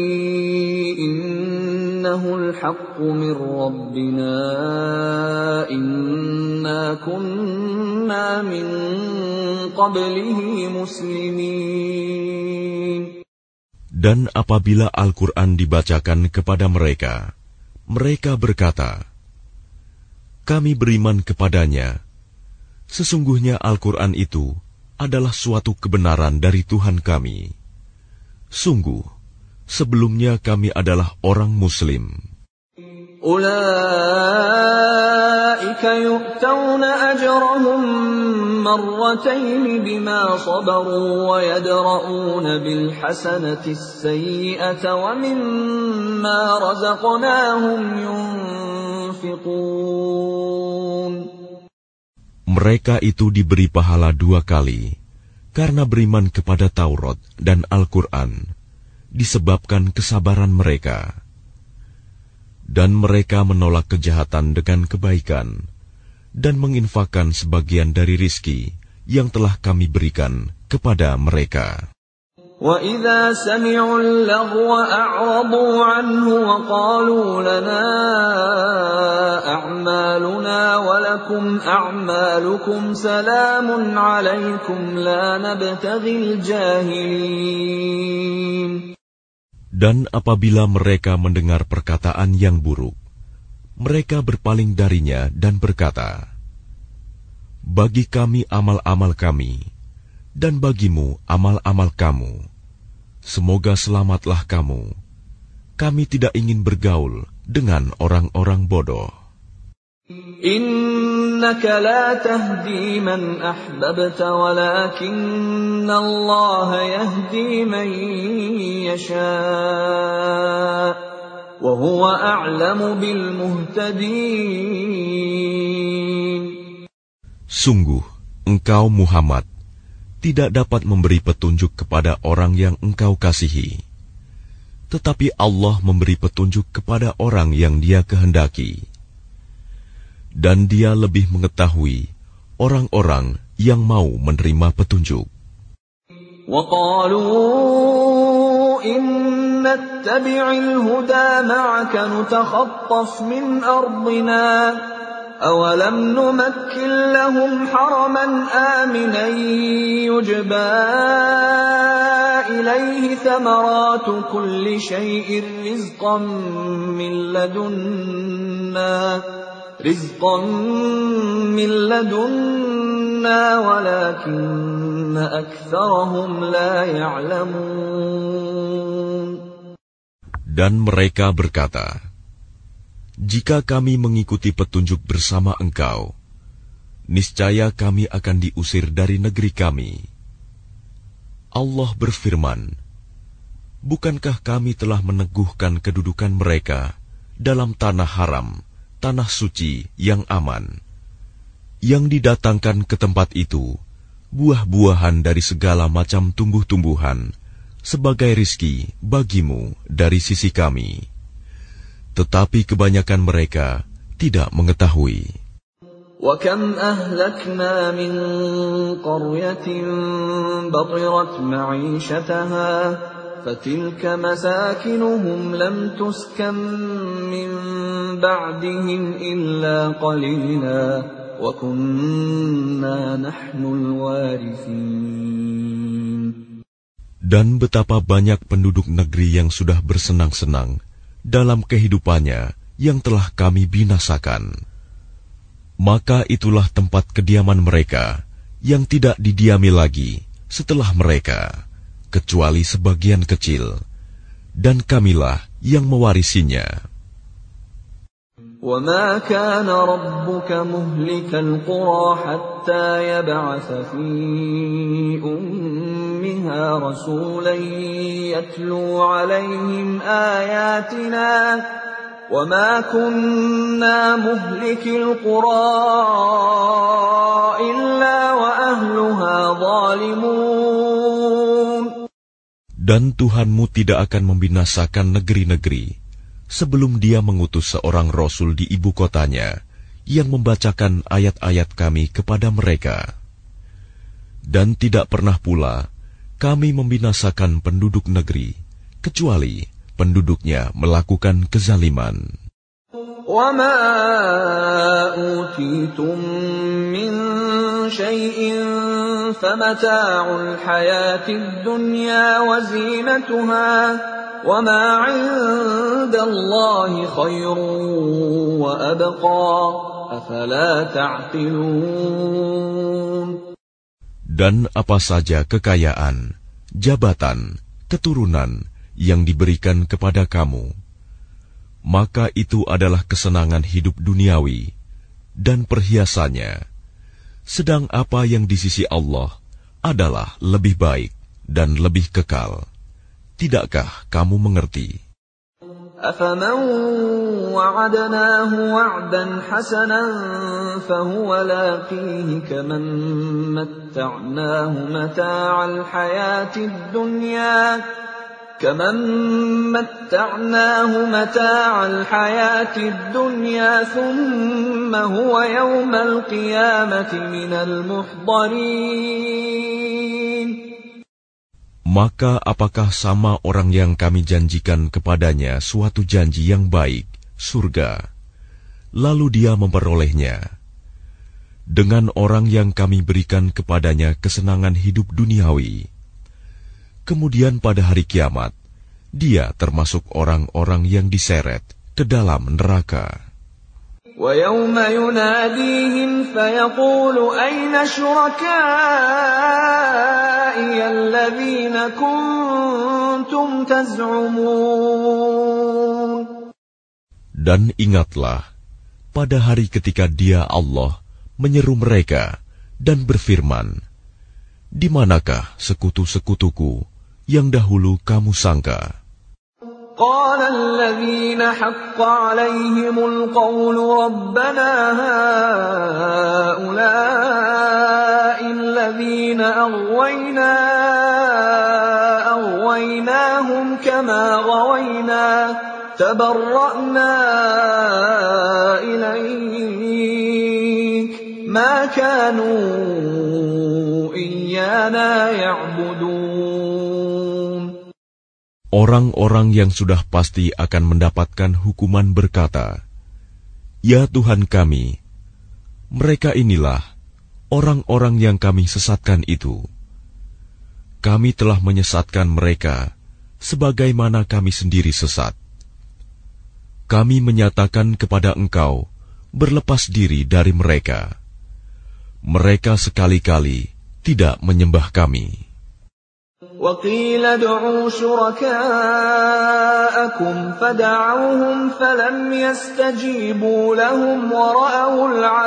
إِنَّهُ الْحَقُّ مِنْ رَبِّنَا إِنَّا كُنَّا مِنْ قَبْلِهِ مُسْلِمِينَ. Dan apabila Al-Quran dibacakan kepada mereka, mereka berkata, kami beriman kepadanya. Sesungguhnya Al-Quran itu adalah suatu kebenaran dari Tuhan kami. Sungguh, sebelumnya kami adalah orang Muslim. أُولَئِكَ يُؤْتَوْنَ أَجْرَهُمْ مَرَّتَيْنِ بِمَا صَبَرُوا وَيَدْرَءُونَ بِالْحَسَنَةِ السَّيِّئَةَ وَمِمَّا رَزَقْنَاهُمْ يُنْفِقُونَ. Mereka itu diberi pahala 2 kali, karena beriman kepada Taurat dan Al-Quran, disebabkan kesabaran mereka. Dan mereka menolak kejahatan dengan kebaikan, dan menginfakkan sebagian dari rizki yang telah kami berikan kepada mereka. وَإِذَا سَمِعُوا اللَّغْوَ أَعْرَضُوا عَنْهُ وَقَالُوا لَنَا أَعْمَالُنَا وَلَكُمْ أَعْمَالُكُمْ سَلَامٌ عَلَيْكُمْ لَا نَبْتَغِي الْجَاهِلِينَ. Dan apabila mereka mendengar perkataan yang buruk, mereka berpaling darinya dan berkata, bagi kami amal-amal kami, dan bagimu amal-amal kamu. Semoga selamatlah kamu. Kami tidak ingin bergaul dengan orang-orang bodoh. Innaka la tahdi man ahbabta walakinna Allah yahdi man yasha' wa huwa a'lamu bil muhtadin. Sungguh, engkau Muhammad tidak dapat memberi petunjuk kepada orang yang engkau kasihi. Tetapi Allah memberi petunjuk kepada orang yang Dia kehendaki. Dan Dia lebih mengetahui orang-orang yang mau menerima petunjuk. وَقَالُوا إِن نَّتَّبِعِ الْهُدَى مَعَكَ نُتَخَطَّفْ مِنْ أَرْضِنَا أَوَلَمْ نُمَكِّنْ لَهُمْ حَرَمًا آمِنًا يُجْبَى إِلَيْهِ ثَمَرَاتُ كُلِّ شَيْءٍ رِزْقًا مِّن لَّدُنَّا وَلَكِنَّ أَكْثَرَهُمْ لَا يَعْلَمُونَ. Dan mereka berkata, jika kami mengikuti petunjuk bersama engkau, niscaya kami akan diusir dari negeri kami. Allah berfirman, bukankah kami telah meneguhkan kedudukan mereka dalam tanah haram, tanah suci yang aman, yang didatangkan ke tempat itu buah-buahan dari segala macam tumbuh-tumbuhan sebagai rizki bagimu dari sisi kami. Tetapi kebanyakan mereka tidak mengetahui. وَكَمْ أَهْلَكْنَا مِنْ قَرْيَةٍ بَطِرَتْ مَعِيشَتَهَا فَتِلْكَ مَسَاكِنُهُمْ لَمْ تُسْكَنْ مِنْ بَعْدِهِمْ إِلَّا قَلِيلًا وَكُنَّا نَحْنُ الْوَارِثِينَ. Dan betapa banyak penduduk negeri yang sudah bersenang-senang dalam kehidupannya yang telah kami binasakan. Maka itulah tempat kediaman mereka yang tidak didiami lagi setelah mereka, kecuali sebagian kecil, dan kamilah yang mewarisinya. وَمَا كَانَ رَبُّكَ مُهْلِكَ الْقُرَى حَتَّى يَبْعَثَ فِي أُمِّهَا رَسُولًا يَتْلُو عَلَيْهِمْ آيَاتِنَا وَمَا كُنَّا مُهْلِكِ الْقُرَى إِلَّا وَأَهْلُهَا ظَالِمُونَ. Dan Tuhanmu tidak akan membinasakan negeri-negeri sebelum Dia mengutus seorang Rasul di ibu kotanya yang membacakan ayat-ayat kami kepada mereka. Dan tidak pernah pula kami membinasakan penduduk negeri, kecuali penduduknya melakukan kezaliman. وَمَا أُوتِيتُم مِّن شَيْءٍ فَمَتَاعُ الْحَيَاةِ الدُّنْيَا وَزِينَتُهَا وَمَا عِندَ اللَّهِ خَيْرٌ وَأَبْقَى أَفَلَا تَعْقِلُونَ. Dan apa saja kekayaan, jabatan, keturunan yang diberikan kepada kamu, maka itu adalah kesenangan hidup duniawi dan perhiasannya. Sedang apa yang di sisi Allah adalah lebih baik dan lebih kekal. Tidakkah kamu mengerti? أَفَمَنْ وَعَدْنَاهُ وَعْدًا حَسَنًا فَهُوَ لَاقِيهِ كَمَنْ مَتَّعْنَاهُ مَتَاعَ الْحَيَاةِ الدُّنْيَا ثُمَّ هُوَ يَوْمَ الْقِيَامَةِ مِنَ الْمُحْضَرِينَ. Maka apakah sama orang yang kami janjikan kepadanya suatu janji yang baik, surga, lalu dia memperolehnya, dengan orang yang kami berikan kepadanya kesenangan hidup duniawi, kemudian pada hari kiamat, dia termasuk orang-orang yang diseret ke dalam neraka. وَيَوْمَ يُنَادِيهِمْ فَيَقُولُ أَيْنَ شُرَكَائِيَ الَّذِينَ كُنتُمْ تَزْعُمُونَ. Dan ingatlah, pada hari ketika Dia Allah menyeru mereka dan berfirman, di manakah sekutu-sekutuku yang dahulu kamu sangka? قال الذين حق عليهم القول ربنا هؤلاء الذين أغويناهم كما غوينا تبرأنا إليك ما كانوا إيانا يعبدون. Orang-orang yang sudah pasti akan mendapatkan hukuman berkata, "Ya Tuhan kami, mereka inilah orang-orang yang kami sesatkan itu. Kami telah menyesatkan mereka sebagaimana kami sendiri sesat. Kami menyatakan kepada Engkau berlepas diri dari mereka. Mereka sekali-kali tidak menyembah kami." وَقِيلَ ادْعُوا شُرَكَاءَكُمْ فَدَعَوْهُمْ فَلَمْ يَسْتَجِيبُوا لَهُمْ وَرَأَوُا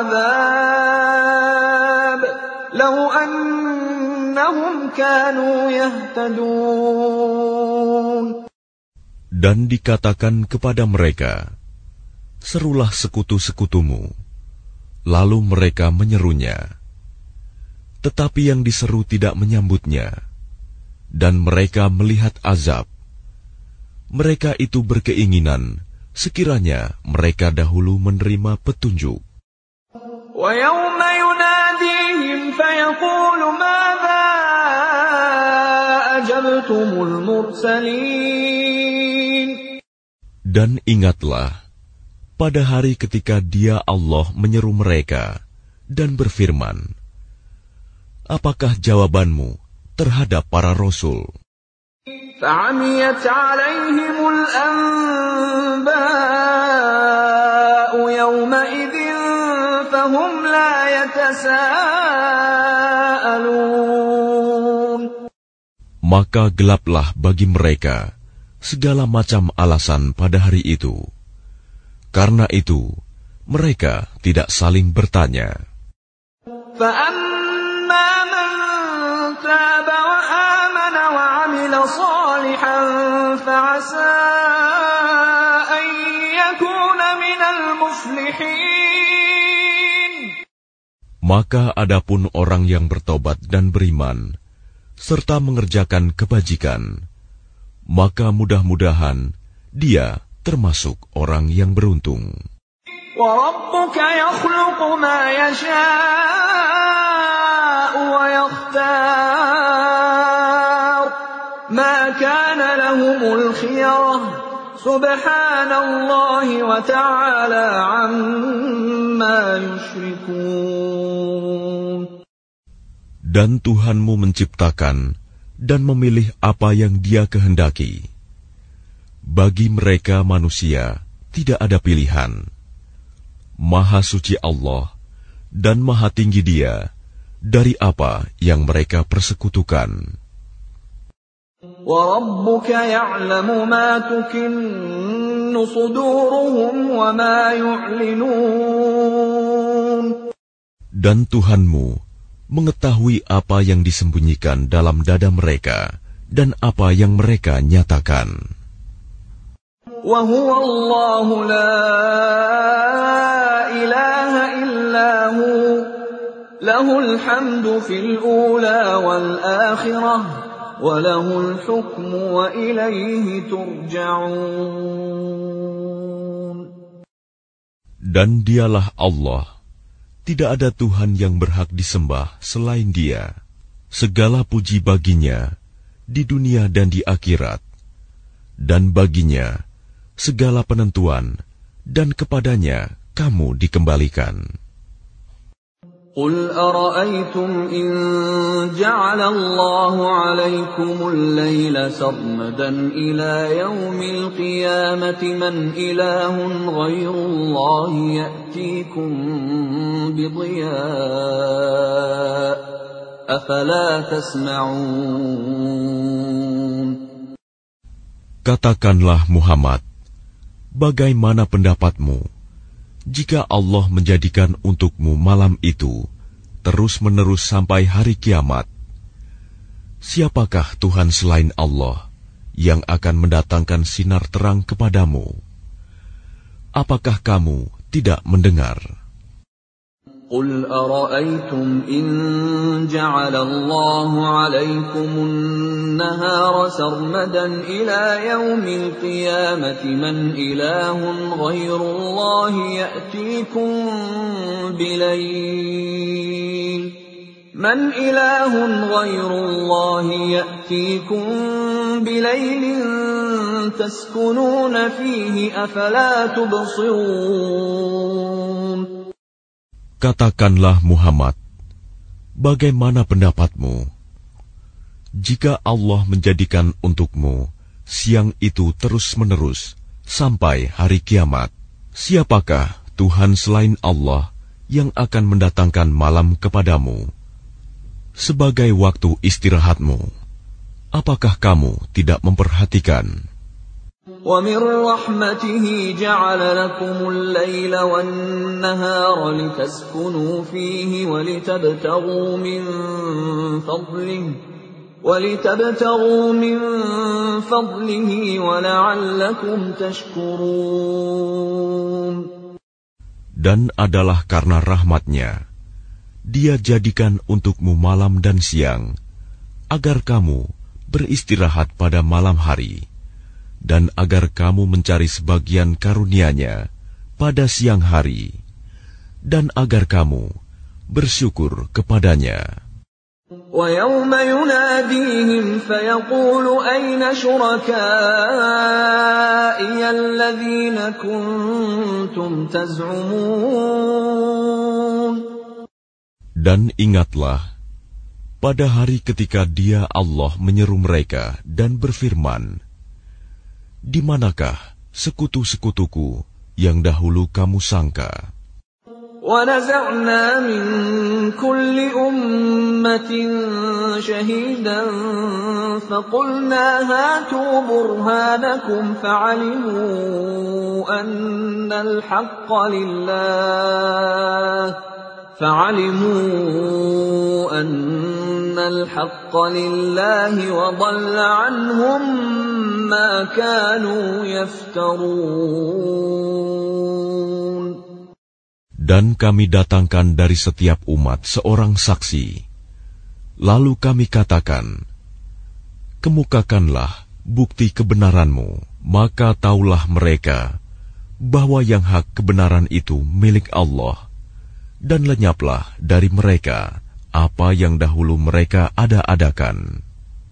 الْعَذَابَ لَوْ أَنَّهُمْ كَانُوا يَهْتَدُونَ. Dan dikatakan kepada mereka, serulah sekutu-sekutumu. Lalu mereka menyerunya. Tetapi yang diseru tidak menyambutnya. Dan mereka melihat azab. Mereka itu berkeinginan sekiranya mereka dahulu menerima petunjuk. وَيَوْمَ يُنَادِيهِمْ فَيَقُولُ مَاذَا أَجَبْتُمُ الْمُرْسَلِينَ. Dan ingatlah, pada hari ketika Dia Allah menyeru mereka dan berfirman, apakah jawabanmu terhadap para rasul? فَعَمِيَتْ عَلَيْهِمُ الْأَنْبَاءُ يَوْمَئِذٍ فَهُمْ لَا يَتَسَاءَلُونَ. Maka gelaplah bagi mereka segala macam alasan pada hari itu. Karena itu, mereka tidak saling bertanya. فَأَمَّا مَنْ تَابَ وَآمَنَ وَعَمِلَ صَالِحًا فَعَسَىٰ أَنْ يَكُونَ مِنَ الْمُفْلِحِينَ. Maka adapun orang yang bertobat dan beriman, serta mengerjakan kebajikan, maka mudah-mudahan dia termasuk orang yang beruntung. وَرَبُّكَ يَخْلُقُ مَا يَشَاءُ وَيَخْتَارُ مَا كَانَ لَهُمُ الْخِيَرَةُ سُبْحَانَ اللَّهِ وَتَعَالَى عَمَّا يُشْرِكُونَ. Dan Tuhanmu menciptakan dan memilih apa yang Dia kehendaki. Bagi mereka manusia tidak ada pilihan. Maha suci Allah dan maha tinggi Dia dari apa yang mereka persekutukan. وَرَبُّكَ يَعْلَمُ مَا تُكِنُّ صُدُورُهُمْ وَمَا يُعْلِنُونَ. Dan Tuhanmu mengetahui apa yang disembunyikan dalam dada mereka dan apa yang mereka nyatakan. وَهُوَ اللَّهُ لَا إِلَهَ إِلَّا هُوَ لَهُ الْحَمْدُ فِي الْأُولَى وَالْآخِرَةِ وَلَهُ الْحُكْمُ وَإِلَيْهِ تُرْجَعُونَ. Dan Dialah Allah, tidak ada Tuhan yang berhak disembah selain Dia. Segala puji baginya, di dunia dan di akhirat, dan baginya segala penentuan, dan kepadanya kamu dikembalikan. قل أرأيتم إن جعل الله عليكم الليل سرمدا إلى يوم القيامة من إله غير الله يأتيكم بضياء أفلا تسمعون. Katakanlah Muhammad, bagaimana pendapatmu jika Allah menjadikan untukmu malam itu terus-menerus sampai hari kiamat? Siapakah Tuhan selain Allah yang akan mendatangkan sinar terang kepadamu? Apakah kamu tidak mendengar? قل أرأيتم إن جعل الله عليكم النهار سرمدا إلى يوم القيامة من إله غير الله يأتيكم بليل تسكنون فيه أفلا تبصرون. Katakanlah Muhammad, bagaimana pendapatmu jika Allah menjadikan untukmu siang itu terus-menerus sampai hari kiamat? Siapakah Tuhan selain Allah yang akan mendatangkan malam kepadamu sebagai waktu istirahatmu? Apakah kamu tidak memperhatikan? وَمِنْ رَحْمَتِهِ جَعَلَ لَكُمُ اللَّيْلَ وَالنَّهَارَ لِتَسْكُنُوا فِيهِ وَلِتَبْتَغُوا مِنْ فَضْلِهِ وَلَعَلَّكُمْ تَشْكُرُونَ. Dan adalah karena rahmat-Nya, Dia jadikan untukmu malam dan siang, agar kamu beristirahat pada malam hari, dan agar kamu mencari sebagian karunia-Nya pada siang hari, dan agar kamu bersyukur kepadanya. وَيَوْمَ يُنَادِيهِمْ فَيَقُولُ أَيْنَ شُرَكَائِيَ الَّذِينَ كُنتُمْ تَزْعُمُونَ. Dan ingatlah pada hari ketika Dia Allah menyeru mereka dan berfirman, di manakah sekutu-sekutuku yang dahulu kamu sangka? وَنَزَعْنَا مِنْ كُلِّ أُمَّةٍ شَهِيدًا فَقُلْنَا هَاتُوا بُرْهَانَكُمْ فَعَلِمُوا أَنَّ الْحَقَّ لِلَّهِ وَضَلَّ عَنْهُمْ مَا كَانُوا يَفْتَرُونَ. Dan kami datangkan dari setiap umat seorang saksi. Lalu kami katakan, kemukakanlah bukti kebenaranmu. Maka taulah mereka bahwa yang hak kebenaran itu milik Allah, dan lenyaplah dari mereka apa yang dahulu mereka ada-adakan.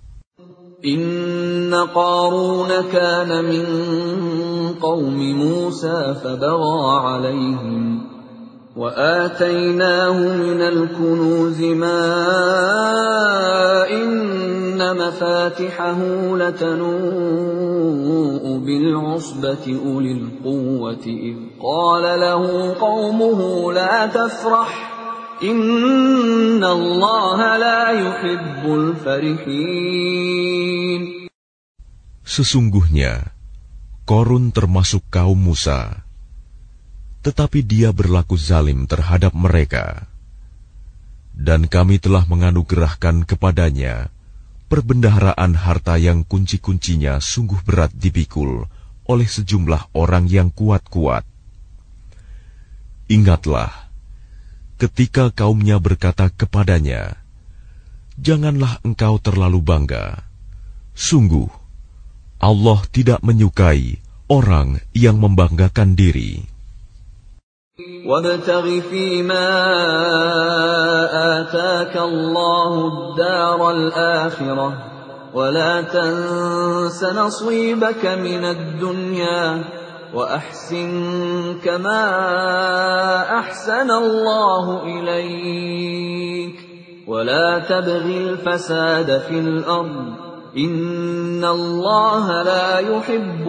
Inna Qarun kana min qaumi Musa fabagha alaihim wa atainahu minal kunuzi ma inna mafatihahu latanu'u bil usbati ulil quwwati idh qala lahu qaumuhu la tafrah Inna Allah la yuhibbul farihin. Sesungguhnya Qarun termasuk kaum Musa, tetapi dia berlaku zalim terhadap mereka. Dan kami telah menganugerahkan kepadanya perbendaharaan harta yang kunci-kuncinya sungguh berat dipikul oleh sejumlah orang yang kuat-kuat. Ingatlah ketika kaumnya berkata kepadanya, janganlah engkau terlalu bangga. Sungguh, Allah tidak menyukai orang yang membanggakan diri. وَابْتَغِ فِيمَا آتَاكَ اللَّهُ الدَّارَ الْآخِرَةَ ولا تنس نصيبك من الدنيا وأحسن كما أحسن الله إليك ولا تبغ الفساد في الأرض إن الله لا يحب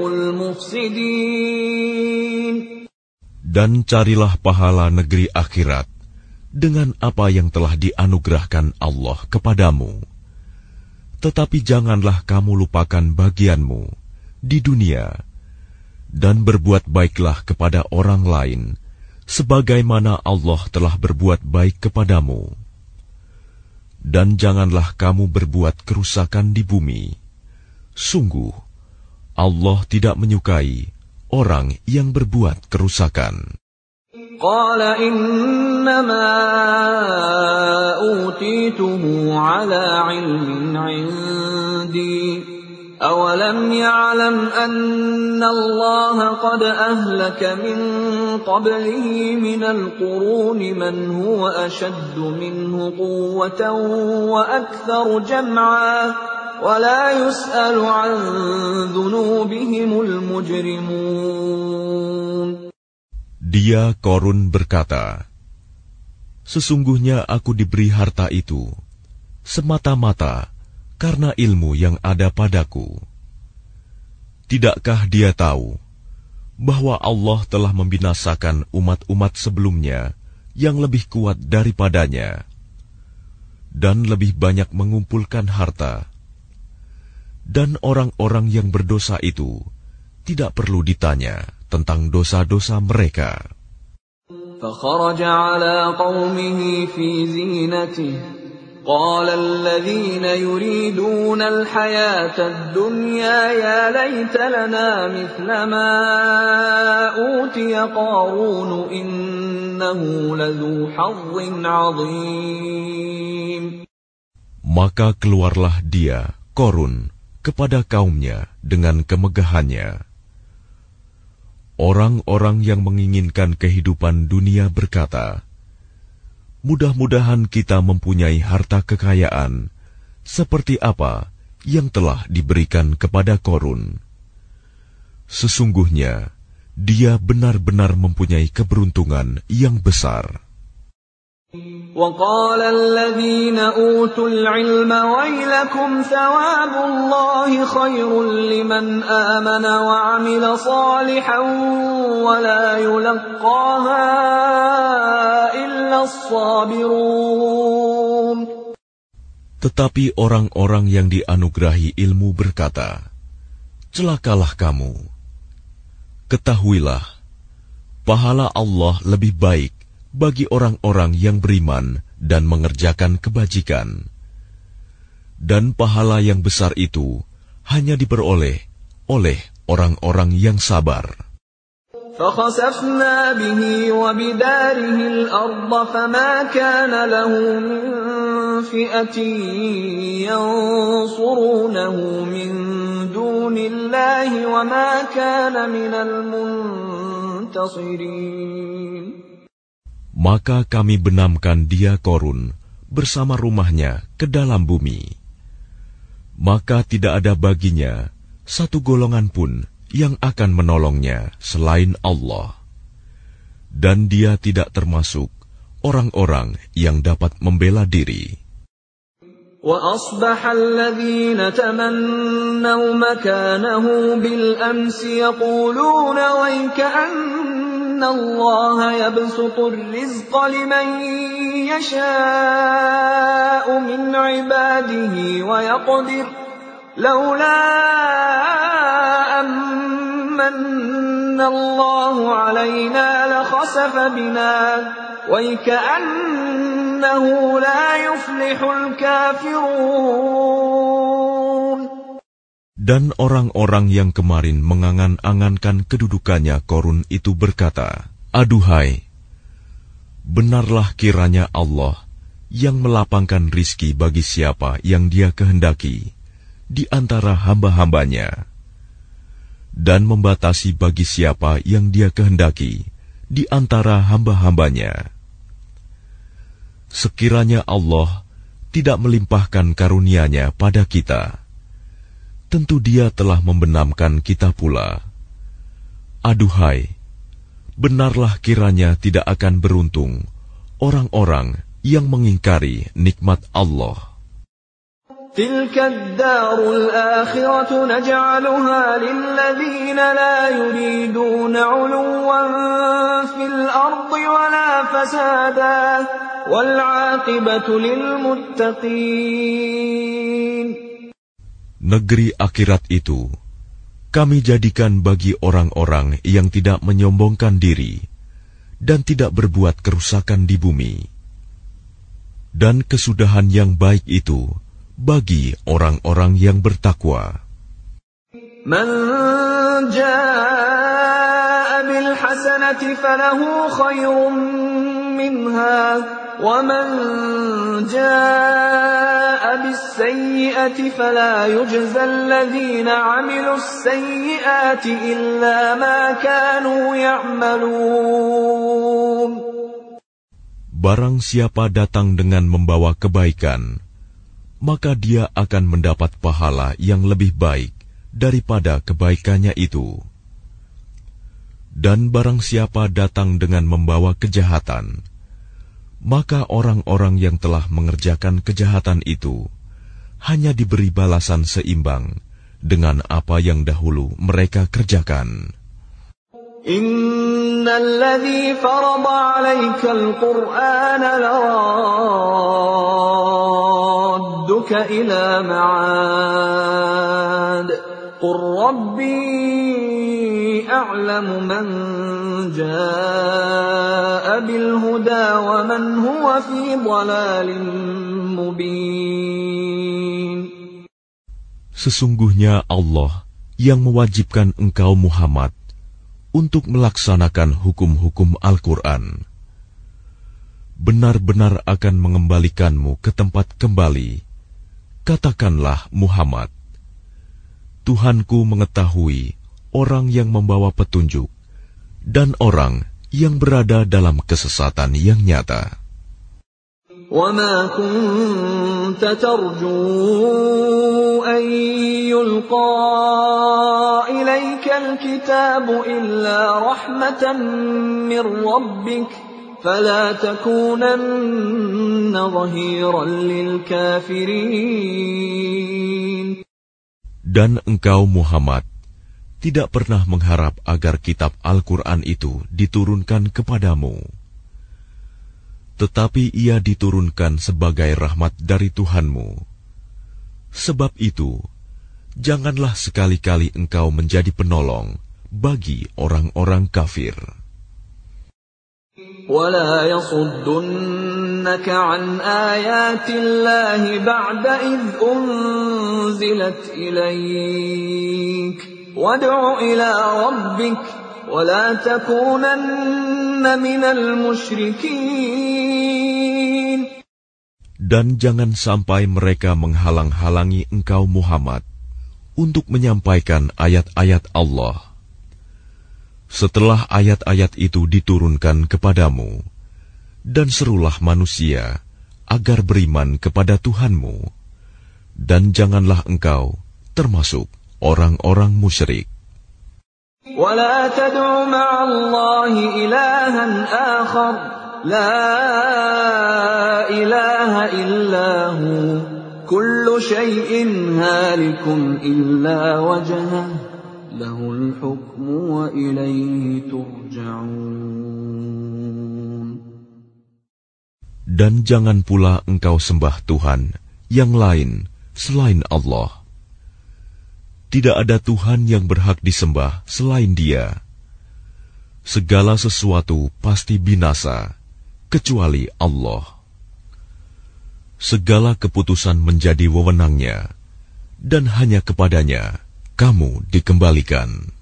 المفسدين. Dan carilah pahala negeri akhirat dengan apa yang telah dianugerahkan Allah kepadamu. Tetapi janganlah kamu lupakan bagianmu di dunia, dan berbuat baiklah kepada orang lain, sebagaimana Allah telah berbuat baik kepadamu. Dan janganlah kamu berbuat kerusakan di bumi. Sungguh, Allah tidak menyukai orang yang berbuat kerusakan. Qala innama utituhu ala ilmin indi awalam ya'lam anna Allah qad ahlaka min qablihi minal quruni man huwa ashaddu minhu quwwatan wa aktharu jam'a wa la yus'alu an dhunubihimul mujrimun. Dia Korun berkata, sesungguhnya aku diberi harta itu semata-mata karena ilmu yang ada padaku. Tidakkah dia tahu bahwa Allah telah membinasakan umat-umat sebelumnya yang lebih kuat daripadanya dan lebih banyak mengumpulkan harta, dan orang-orang yang berdosa itu tidak perlu ditanya tentang dosa-dosa mereka. فخرج على قومه في زينته قال الذين يريدون الحياة الدنيا يا ليت لنا مثل ما أوتي قارون إنه لذو حظ عظيم. Maka keluarlah dia, Korun, kepada kaumnya dengan kemegahannya. Orang-orang yang menginginkan kehidupan dunia berkata, mudah-mudahan kita mempunyai harta kekayaan seperti apa yang telah diberikan kepada Korun. Sesungguhnya dia benar-benar mempunyai keberuntungan yang besar. وقال الذين أوتوا العلم ويلكم ثواب الله خير لمن آمن وعمل صالحا ولا يلقاها إلا الصابرون. Tetapi orang-orang yang dianugerahi ilmu berkata, celakalah kamu. Ketahuilah, pahala Allah lebih baik bagi orang-orang yang beriman dan mengerjakan kebajikan. Dan pahala yang besar itu hanya diperoleh oleh orang-orang yang sabar. فَخَسَفْنَا بِهِ وَبِدَارِهِ الْأَرْضَ فَمَا كَانَ لَهُ مِنْ فِئَةٍ يَنْصُرُونَهُ مِنْ دُونِ اللَّهِ وَمَا كَانَ مِنَ الْمُنْتَصِرِينَ. Maka kami benamkan dia Korun bersama rumahnya ke dalam bumi. Maka tidak ada baginya satu golongan pun yang akan menolongnya selain Allah. Dan dia tidak termasuk orang-orang yang dapat membela diri. وَأَصْبَحَ الَّذِينَ تَمَنَّوْا مَكَانَهُ بِالْأَمْسِ يَقُولُونَ وَيْكَأَنَّ اللَّهَ يَبْسُطُ الرِّزْقَ لِمَن يَشَاءُ مِنْ عِبَادِهِ وَيَقْدِرُ لَوْلَا أَمَّنَّ اللَّهُ عَلَيْنَا لَخَسَفَ بِنَا وَيْكَأَنَّهُ لَا يُفْلِحُ الْكَافِرُونَ. Dan orang-orang yang kemarin mengangan-angankan kedudukannya Korun itu berkata, aduhai, benarlah kiranya Allah yang melapangkan rizki bagi siapa yang dia kehendaki di antara hamba-hambanya, dan membatasi bagi siapa yang dia kehendaki di antara hamba-hambanya. Sekiranya Allah tidak melimpahkan karunia-Nya pada kita, tentu Dia telah membenamkan kita pula. Aduhai, benarlah kiranya tidak akan beruntung orang-orang yang mengingkari nikmat Allah. تلك الدار الآخرة نجعلها للذين لا يريدون علوا في الأرض ولا فسادا والعاقبة للمتقين. Negeri akhirat itu kami jadikan bagi orang-orang yang tidak menyombongkan diri dan tidak berbuat kerusakan di bumi. Dan kesudahan yang baik itu bagi orang-orang yang bertakwa. Man jaa bil hasanati falahu khairun minha wa man jaa bis sayyi'ati fala yujza alladhina 'amilus sayyi'ati illa ma kanu ya'malun. Barang siapa datang dengan membawa kebaikan, maka dia akan mendapat pahala yang lebih baik daripada kebaikannya itu. Dan barang siapa datang dengan membawa kejahatan, maka orang-orang yang telah mengerjakan kejahatan itu hanya diberi balasan seimbang dengan apa yang dahulu mereka kerjakan. Innal ladzi farada 'alaikal Qur'ana laradduka ila ma'ad. Qur rabbi a'lamu man jaa'a bil huda wa man huwa fi dhalalin mubin. Sesungguhnya Allah yang mewajibkan engkau Muhammad untuk melaksanakan hukum-hukum Al-Quran, benar-benar akan mengembalikanmu ke tempat kembali. Katakanlah Muhammad, Tuhanku mengetahui orang yang membawa petunjuk dan orang yang berada dalam kesesatan yang nyata. وَمَا كُنْتَ تَرْجُو أَنْ يُلْقَى إِلَيْكَ الْكِتَابُ إِلَّا رَحْمَةً مِّنْ رَبِّكَ فَلَا تَكُونَنَّ ظَهِيرًا لِلْكَافِرِينَ. Dan engkau Muhammad tidak pernah mengharap agar kitab Al-Quran itu diturunkan kepadamu. Tetapi ia diturunkan sebagai rahmat dari Tuhanmu. Sebab itu, janganlah sekali-kali engkau menjadi penolong bagi orang-orang kafir. وَلَا يَصُدُّنَّكَ عَنْ آيَاتِ اللَّهِ بَعْدَ إِذْ أُنْزِلَتْ إِلَيْكَ وَادْعُ إِلَى رَبِّكَ وَلَا تَكُونَنَّ مِنَ الْمُشْرِكِينَ. Dan jangan sampai mereka menghalang-halangi engkau Muhammad untuk menyampaikan ayat-ayat Allah. Setelah ayat-ayat itu diturunkan kepadamu, dan serulah manusia agar beriman kepada Tuhanmu, dan janganlah engkau termasuk orang-orang musyrik. وَلَا تَدْعُ مَعَ اللَّهِ إِلَٰهًا آخَرَ لَا إِلَٰهَ إِلَّا هُوَ كُلُّ شَيْءٍ هَالِكٌ إِلَّا وَجْهَهُ لَهُ الْحُكْمُ وَإِلَيْهِ تُرْجَعُونَ. Dan jangan pula engkau sembah Tuhan yang lain selain Allah. Tidak ada Tuhan yang berhak disembah selain Dia. Segala sesuatu pasti binasa, kecuali Allah. Segala keputusan menjadi wewenang-Nya, dan hanya kepadanya kamu dikembalikan.